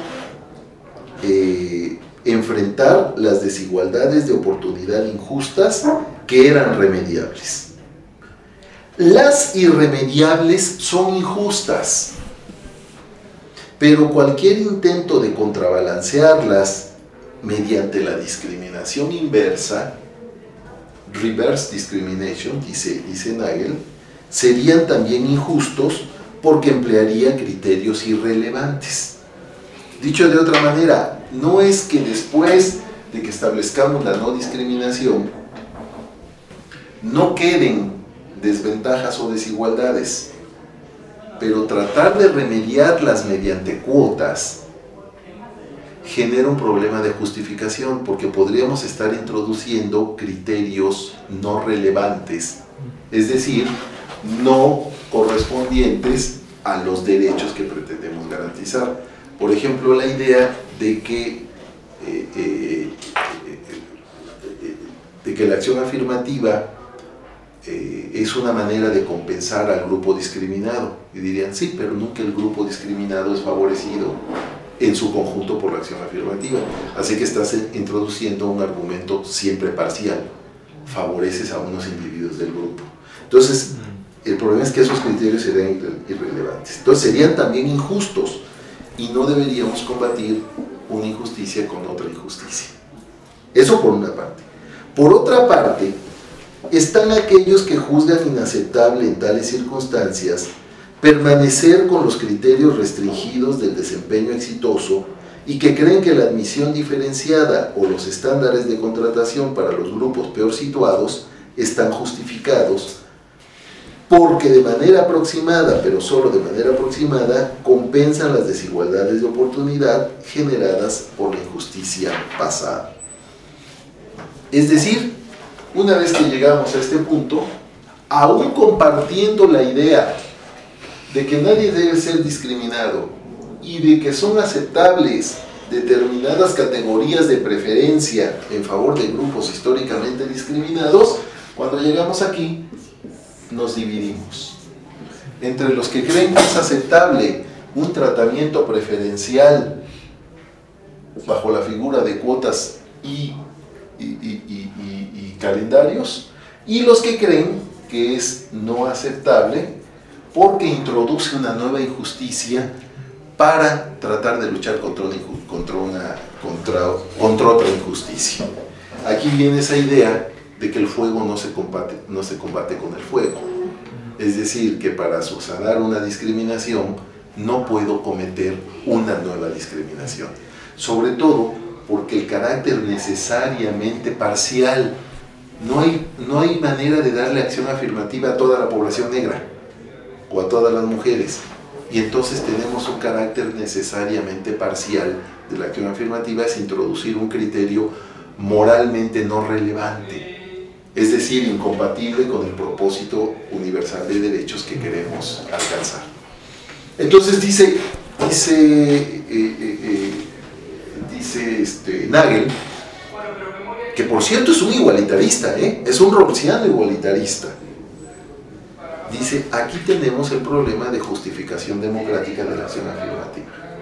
enfrentar las desigualdades de oportunidad injustas que eran remediables. Las irremediables son injustas, pero cualquier intento de contrabalancearlas mediante la discriminación inversa, reverse discrimination, dice Nagel, serían también injustos porque emplearía criterios irrelevantes. Dicho de otra manera, no es que después de que establezcamos la no discriminación no queden desventajas o desigualdades, pero tratar de remediarlas mediante cuotas genera un problema de justificación, porque podríamos estar introduciendo criterios no relevantes, es decir, no correspondientes a los derechos que pretendemos garantizar. Por ejemplo, la idea de que la acción afirmativa es una manera de compensar al grupo discriminado. Y dirían, sí, pero nunca el grupo discriminado es favorecido en su conjunto por la acción afirmativa. Así que estás introduciendo un argumento siempre parcial. Favoreces a unos individuos del grupo. Entonces, el problema es que esos criterios serían irrelevantes. Entonces, serían también injustos y no deberíamos combatir una injusticia con otra injusticia. Eso por una parte. Por otra parte, están aquellos que juzgan inaceptable en tales circunstancias permanecer con los criterios restringidos del desempeño exitoso y que creen que la admisión diferenciada o los estándares de contratación para los grupos peor situados están justificados porque de manera aproximada, pero solo de manera aproximada, compensan las desigualdades de oportunidad generadas por la injusticia pasada. Es decir, una vez que llegamos a este punto, aún compartiendo la idea de que nadie debe ser discriminado y de que son aceptables determinadas categorías de preferencia en favor de grupos históricamente discriminados, cuando llegamos aquí nos dividimos entre los que creen que es aceptable un tratamiento preferencial bajo la figura de cuotas y calendarios, y los que creen que es no aceptable porque introduce una nueva injusticia para tratar de luchar contra otra injusticia. Aquí viene esa idea de que el fuego no se combate con el fuego. Es decir, que para subsanar una discriminación no puedo cometer una nueva discriminación. Sobre todo porque el carácter necesariamente parcial, no hay manera de darle acción afirmativa a toda la población negra o a todas las mujeres. y entonces tenemos un carácter necesariamente parcial de la acción afirmativa, es introducir un criterio moralmente no relevante, es decir, incompatible con el propósito universal de derechos que queremos alcanzar. Entonces dice Nagel, que por cierto es un igualitarista, es un rawlsiano igualitarista. Dice, aquí tenemos el problema de justificación democrática de la acción afirmativa.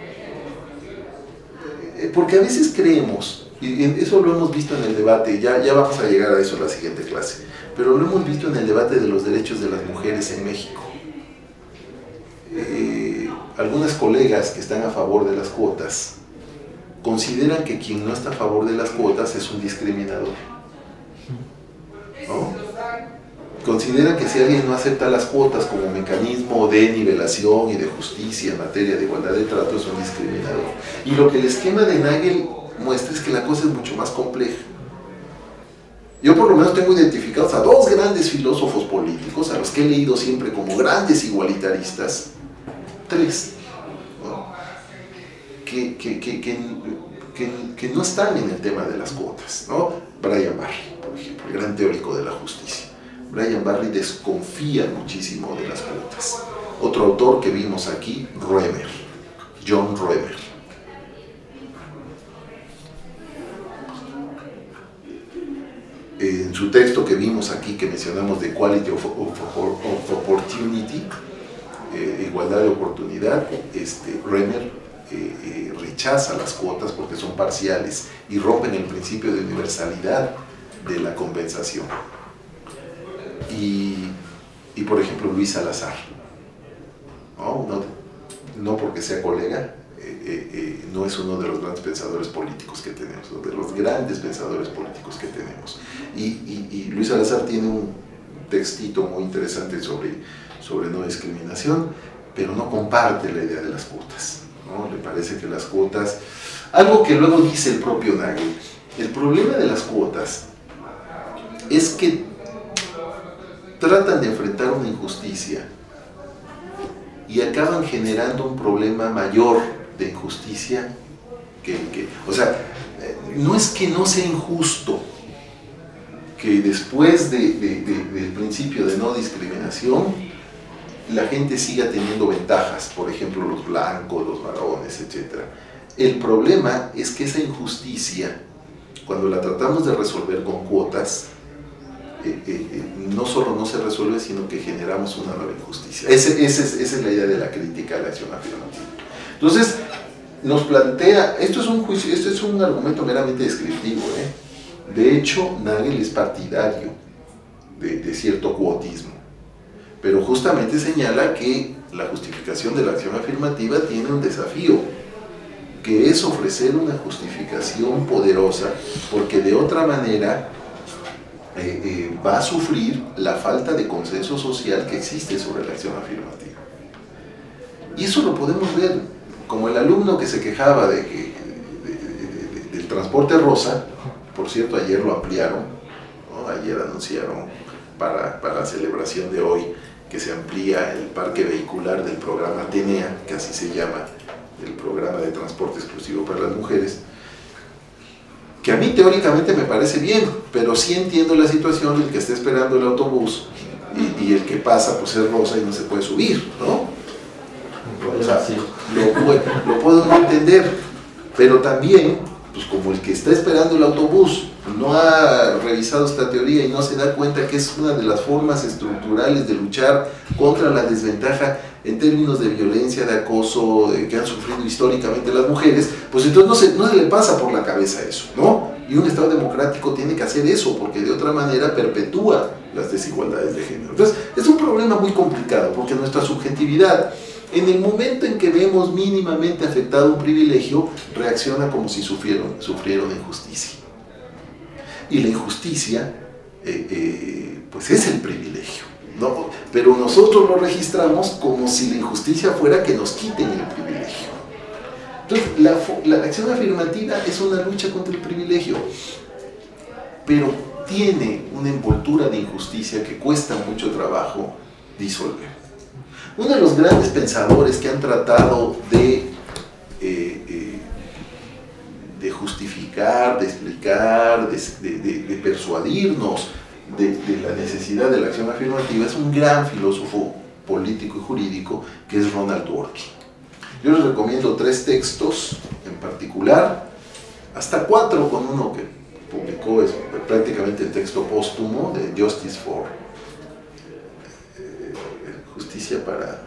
Porque a veces creemos, y eso lo hemos visto en el debate, ya vamos a llegar a eso en la siguiente clase, pero lo hemos visto en el debate de los derechos de las mujeres en México. Algunas colegas que están a favor de las cuotas consideran que quien no está a favor de las cuotas es un discriminador, ¿no? Consideran que si alguien no acepta las cuotas como mecanismo de nivelación y de justicia en materia de igualdad de trato es un discriminador. Y lo que el esquema de Nagel muestra es que la cosa es mucho más compleja. Yo por lo menos tengo identificados a dos grandes filósofos políticos, a los que he leído siempre como grandes igualitaristas, tres, ¿no? que no están en el tema de las cuotas, ¿no? Brian Barry, por ejemplo, el gran teórico de la justicia. Brian Barry desconfía muchísimo de las cuotas. Otro autor que vimos aquí, Roemer, John Roemer. En su texto que vimos aquí, que mencionamos de Equality of Opportunity, igualdad de oportunidad, Roemer rechaza las cuotas porque son parciales y rompen el principio de universalidad de la compensación. Y por ejemplo Luis Salazar, no porque sea colega, no es uno de los grandes pensadores políticos que tenemos, uno de los grandes pensadores políticos que tenemos. Y Luis Salazar tiene un textito muy interesante sobre no discriminación, pero no comparte la idea de las cuotas, ¿no? Le parece que las cuotas, algo que luego dice el propio Nagel, el problema de las cuotas es que tratan de enfrentar una injusticia y acaban generando un problema mayor de injusticia o sea, no es que no sea injusto que después del principio de no discriminación la gente siga teniendo ventajas, por ejemplo los blancos, los varones, etc. El problema es que esa injusticia, cuando la tratamos de resolver con cuotas, no solo no se resuelve, sino que generamos una nueva injusticia. Esa es la idea de la crítica a la acción afirmativa. Entonces, nos plantea, esto es un argumento meramente descriptivo, De hecho, Nagel es partidario de cierto cuotismo, pero justamente señala que la justificación de la acción afirmativa tiene un desafío, que es ofrecer una justificación poderosa, porque de otra manera va a sufrir la falta de consenso social que existe sobre la acción afirmativa. Y eso lo podemos ver como el alumno que se quejaba del transporte rosa. Por cierto, ayer lo ampliaron, ¿no? Ayer anunciaron para la celebración de hoy que se amplía el parque vehicular del programa Atenea, que así se llama, el programa de transporte exclusivo para las mujeres, que a mí teóricamente me parece bien, pero sí entiendo la situación del que está esperando el autobús y el que pasa pues es rosa y no se puede subir, ¿no? O sea, lo puedo no entender, pero también, pues como el que está esperando el autobús no ha revisado esta teoría y no se da cuenta que es una de las formas estructurales de luchar contra la desventaja en términos de violencia, de acoso, que han sufrido históricamente las mujeres, pues entonces no se le pasa por la cabeza eso, ¿no? Y un Estado democrático tiene que hacer eso, porque de otra manera perpetúa las desigualdades de género. Entonces, es un problema muy complicado, porque nuestra subjetividad, en el momento en que vemos mínimamente afectado un privilegio, reacciona como si sufrieron injusticia. Y la injusticia, pues es el privilegio, ¿no? Pero nosotros lo registramos como si la injusticia fuera que nos quiten el privilegio. Entonces, la acción afirmativa es una lucha contra el privilegio, pero tiene una envoltura de injusticia que cuesta mucho trabajo disolver. Uno de los grandes pensadores que han tratado de justificar, de explicar, de persuadirnos de la necesidad de la acción afirmativa es un gran filósofo político y jurídico que es Ronald Dworkin. Yo les recomiendo 3 textos en particular, hasta 4 con uno que publicó, es prácticamente el texto póstumo de Justice for, justicia para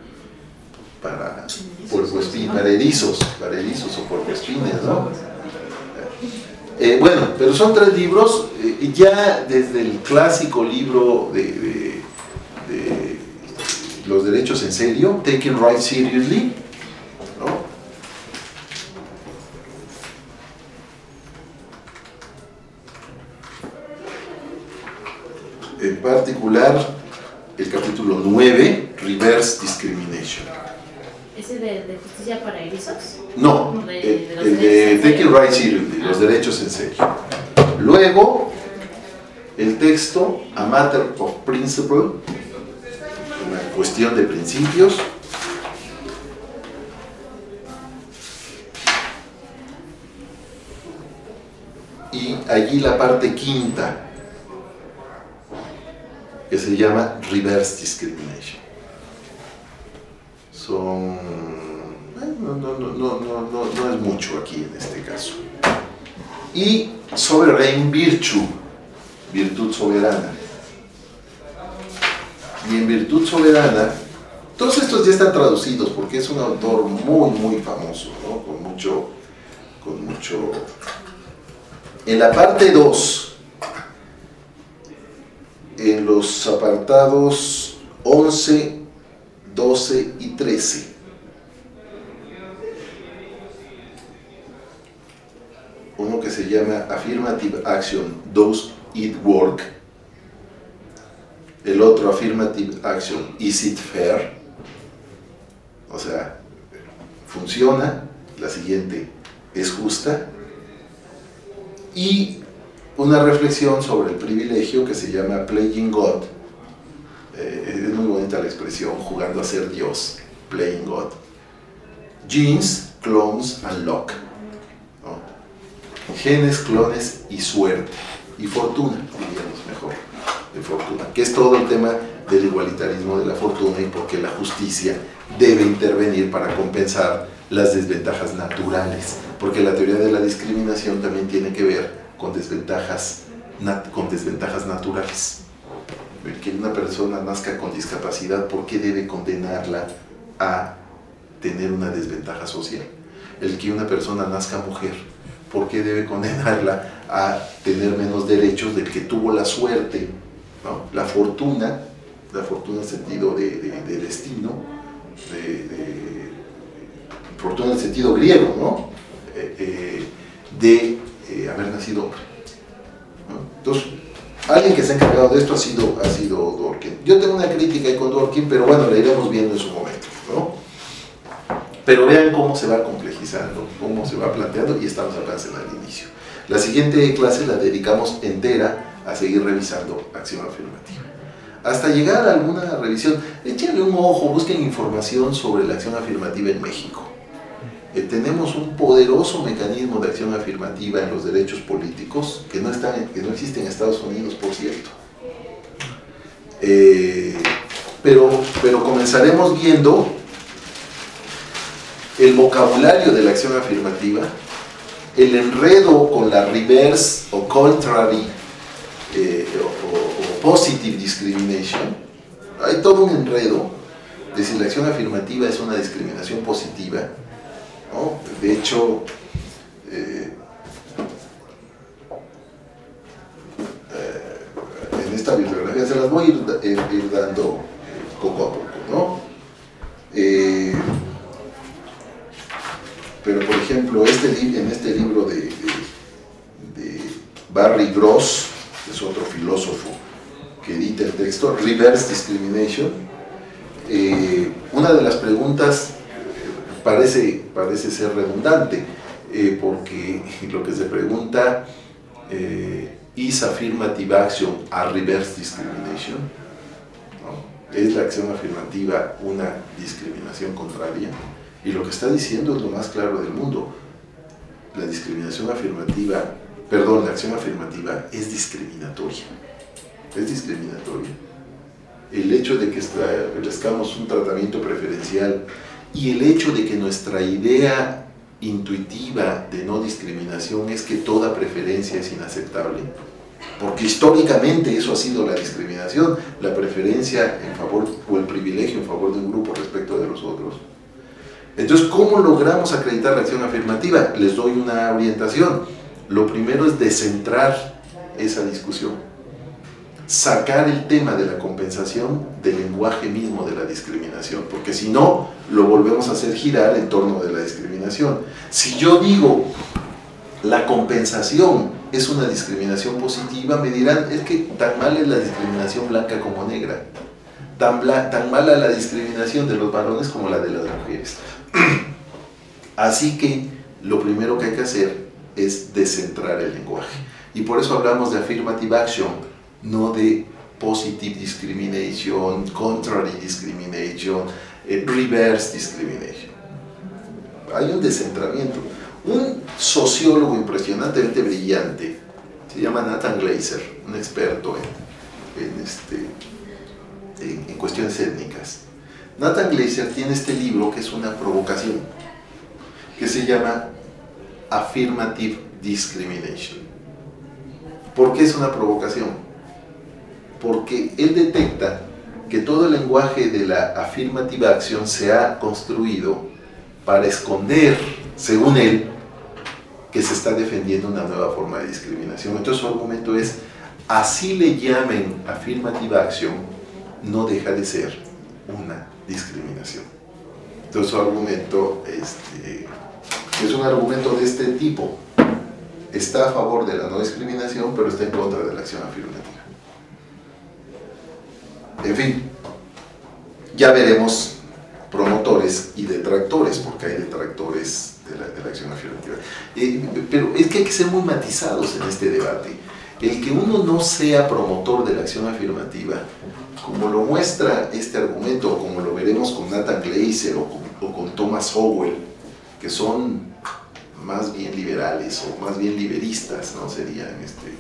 erizos o puercoespines, ¿no? Bueno, pero son 3 libros, ya desde el clásico libro de los derechos en serio, Taking Rights Seriously, ¿no? En particular, el capítulo 9, Reverse Discrimination. ¿Ese de justicia para erizos? No, el de Taking Rights Seriously, los derechos en serio. Luego, el texto A Matter of Principle, una cuestión de principios. Y allí la parte quinta, que se llama Reverse Discrimination. No es mucho aquí en este caso. Y Sovereign Virtue, virtud soberana. Y en Virtud Soberana, todos estos ya están traducidos porque es un autor muy famoso, ¿no? Con mucho. En la parte 2, en los apartados 11, 12 y 13, uno que se llama Affirmative Action, Does It Work? El otro, Affirmative Action, Is It Fair? O sea, ¿funciona? La siguiente, ¿es justa? Y una reflexión sobre el privilegio que se llama Playing God. Es muy bonita la expresión, jugando a ser Dios, Playing God. Genes, Clones and Luck, ¿no? Genes, clones y suerte, y fortuna, diríamos mejor, de fortuna, que es todo el tema del igualitarismo de la fortuna y por qué la justicia debe intervenir para compensar las desventajas naturales, porque la teoría de la discriminación también tiene que ver con desventajas naturales. Que una persona nazca con discapacidad, ¿por qué debe condenarla a tener una desventaja social? El que una persona nazca mujer, ¿por qué debe condenarla a tener menos derechos del que tuvo la suerte, ¿no? La fortuna en sentido de destino, fortuna en sentido griego, ¿no? De haber nacido hombre, ¿no? Entonces, alguien que se ha encargado de esto ha sido Dworkin. Yo tengo una crítica con Dworkin, pero bueno, la iremos viendo en su momento, ¿no? Pero vean cómo se va complejizando, cómo se va planteando, y estamos apenas en el inicio. La siguiente clase la dedicamos entera a seguir revisando acción afirmativa. Hasta llegar a alguna revisión, échenle un ojo, busquen información sobre la acción afirmativa en México. Tenemos un poderoso mecanismo de acción afirmativa en los derechos políticos que no existe en Estados Unidos, por cierto. Pero comenzaremos viendo el vocabulario de la acción afirmativa, el enredo con la reverse o contrary o positive discrimination. Hay todo un enredo de si la acción afirmativa es una discriminación positiva, ¿no? De hecho, en esta bibliografía se las voy a ir dando poco a poco, ¿no? Pero por ejemplo, en este libro de Barry Gross, que es otro filósofo que edita el texto, Reverse Discrimination, una de las preguntas parece ser redundante, porque lo que se pregunta, ¿is affirmative action a reverse discrimination? ¿no? ¿Es la acción afirmativa una discriminación contraria? Y lo que está diciendo es lo más claro del mundo. La acción afirmativa es discriminatoria. Es discriminatoria. El hecho de que establezcamos un tratamiento preferencial y el hecho de que nuestra idea intuitiva de no discriminación es que toda preferencia es inaceptable, porque históricamente eso ha sido la discriminación, la preferencia en favor o el privilegio en favor de un grupo respecto de los otros. Entonces, ¿cómo logramos acreditar la acción afirmativa? Les doy una orientación. Lo primero es descentrar esa discusión, sacar el tema de la compensación del lenguaje mismo de la discriminación, porque si no, lo volvemos a hacer girar en torno de la discriminación. Si yo digo, la compensación es una discriminación positiva, me dirán, es que tan mala es la discriminación blanca como negra, tan mala la discriminación de los varones como la de las mujeres. Así que lo primero que hay que hacer es descentrar el lenguaje, y por eso hablamos de affirmative action, no de positive discrimination, contrary discrimination, reverse discrimination. Hay un descentramiento. Un sociólogo impresionantemente brillante, se llama Nathan Glaser, un experto en cuestiones étnicas. Nathan Glaser tiene este libro que es una provocación, que se llama Affirmative Discrimination. ¿Por qué es una provocación? Porque él detecta que todo el lenguaje de la affirmative action se ha construido para esconder, según él, que se está defendiendo una nueva forma de discriminación. Entonces su argumento es, así le llamen affirmative action, no deja de ser una discriminación. Entonces su argumento es un argumento de este tipo. Está a favor de la no discriminación, pero está en contra de la acción afirmativa. En fin, ya veremos promotores y detractores, porque hay detractores de la acción afirmativa. Pero es que hay que ser muy matizados en este debate. El que uno no sea promotor de la acción afirmativa, como lo muestra este argumento, o como lo veremos con Nathan Glaser o con Thomas Sowell, que son más bien liberales o más bien liberistas, ¿no? Serían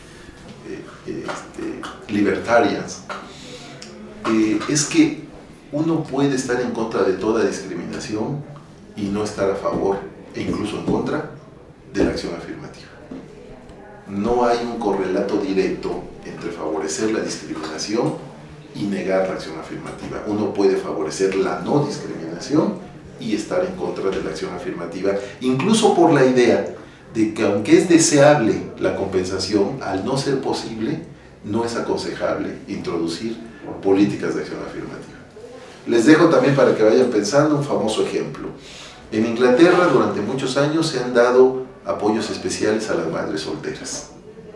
libertarians. Es que uno puede estar en contra de toda discriminación y no estar a favor e incluso en contra de la acción afirmativa. No hay un correlato directo entre favorecer la discriminación y negar la acción afirmativa. Uno puede favorecer la no discriminación y estar en contra de la acción afirmativa, incluso por la idea de que aunque es deseable la compensación, al no ser posible, no es aconsejable introducir políticas de acción afirmativa. Les dejo también para que vayan pensando un famoso ejemplo. En Inglaterra durante muchos años se han dado apoyos especiales a las madres solteras,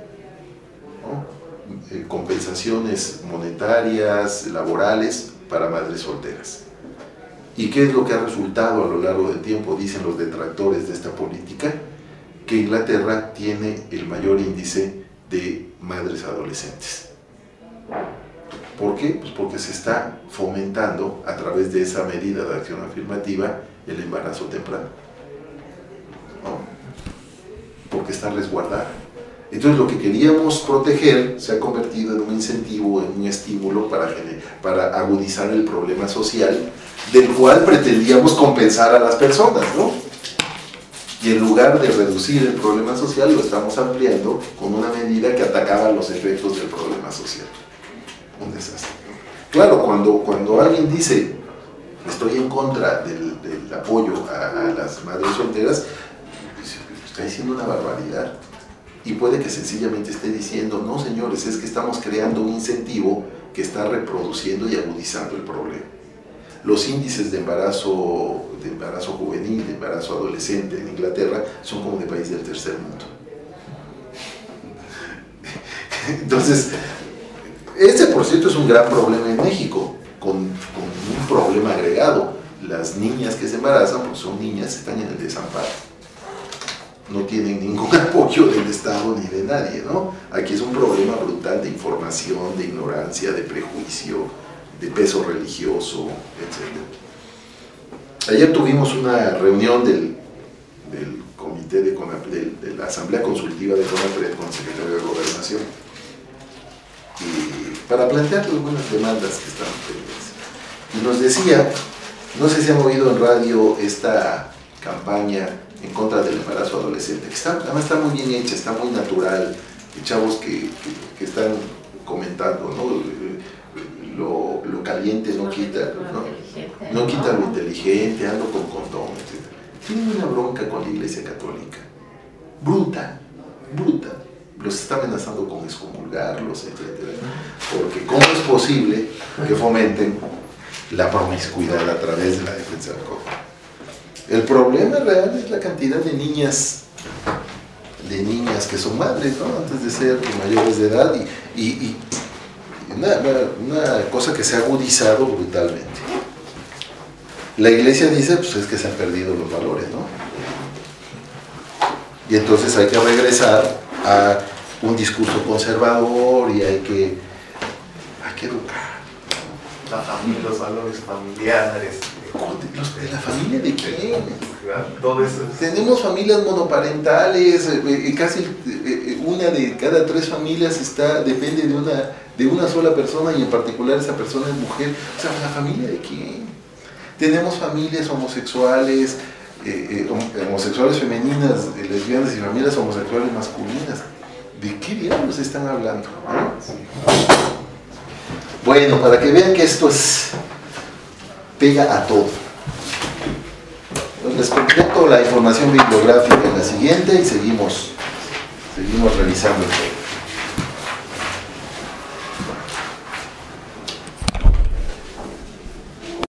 ¿no? Compensaciones monetarias, laborales para madres solteras. ¿Y qué es lo que ha resultado a lo largo del tiempo? Dicen los detractores de esta política, que Inglaterra tiene el mayor índice de madres adolescentes. ¿Por qué? Pues porque se está fomentando a través de esa medida de acción afirmativa el embarazo temprano, ¿no? Porque está resguardada. Entonces lo que queríamos proteger se ha convertido en un incentivo, en un estímulo para agudizar el problema social, del cual pretendíamos compensar a las personas, ¿no? Y en lugar de reducir el problema social, lo estamos ampliando con una medida que atacaba los efectos del problema social. Un desastre. Claro, cuando alguien dice estoy en contra del apoyo a las madres solteras, está diciendo una barbaridad. Y puede que sencillamente esté diciendo, no señores, es que estamos creando un incentivo que está reproduciendo y agudizando el problema. Los índices de embarazo juvenil, de embarazo adolescente en Inglaterra son como de país del tercer mundo. Entonces, este por cierto es un gran problema en México, con un problema agregado. Las niñas que se embarazan, pues son niñas que están en el desamparo. No tienen ningún apoyo del Estado ni de nadie, ¿no? Aquí es un problema brutal de información, de ignorancia, de prejuicio, de peso religioso, etc. Ayer tuvimos una reunión del comité de la Asamblea Consultiva de CONAPRED con el secretario de Gobernación para plantear algunas demandas que están pendientes. Y nos decía, no sé si han oído en radio esta campaña en contra del embarazo adolescente, que además está muy bien hecha, está muy natural, y chavos que están comentando, ¿no? Lo caliente no quita, no quita lo inteligente, ando con condón, etc. Tienen una bronca con la Iglesia Católica, bruta, los está amenazando con excomulgarlos, etc. Porque ¿cómo es posible que fomenten la promiscuidad a través de la defensa del cuerpo? El problema real es la cantidad de niñas que son madres, ¿no? Antes de ser mayores de edad, y una cosa que se ha agudizado brutalmente. La Iglesia dice, pues es que se han perdido los valores, ¿no? Y entonces hay que regresar a un discurso conservador y hay que educar. La familia, los valores familiares. ¿De la familia de quién? Todo eso. Tenemos familias monoparentales, casi una de cada 3 familias depende de una sola persona, y en particular esa persona es mujer. O sea, ¿la familia de quién? Tenemos familias homosexuales, homosexuales femeninas, lesbianas, y familias homosexuales masculinas. ¿De qué diablos están hablando? Bueno, para que vean que esto pega a todo. Les completo la información bibliográfica en la siguiente y seguimos revisando todo.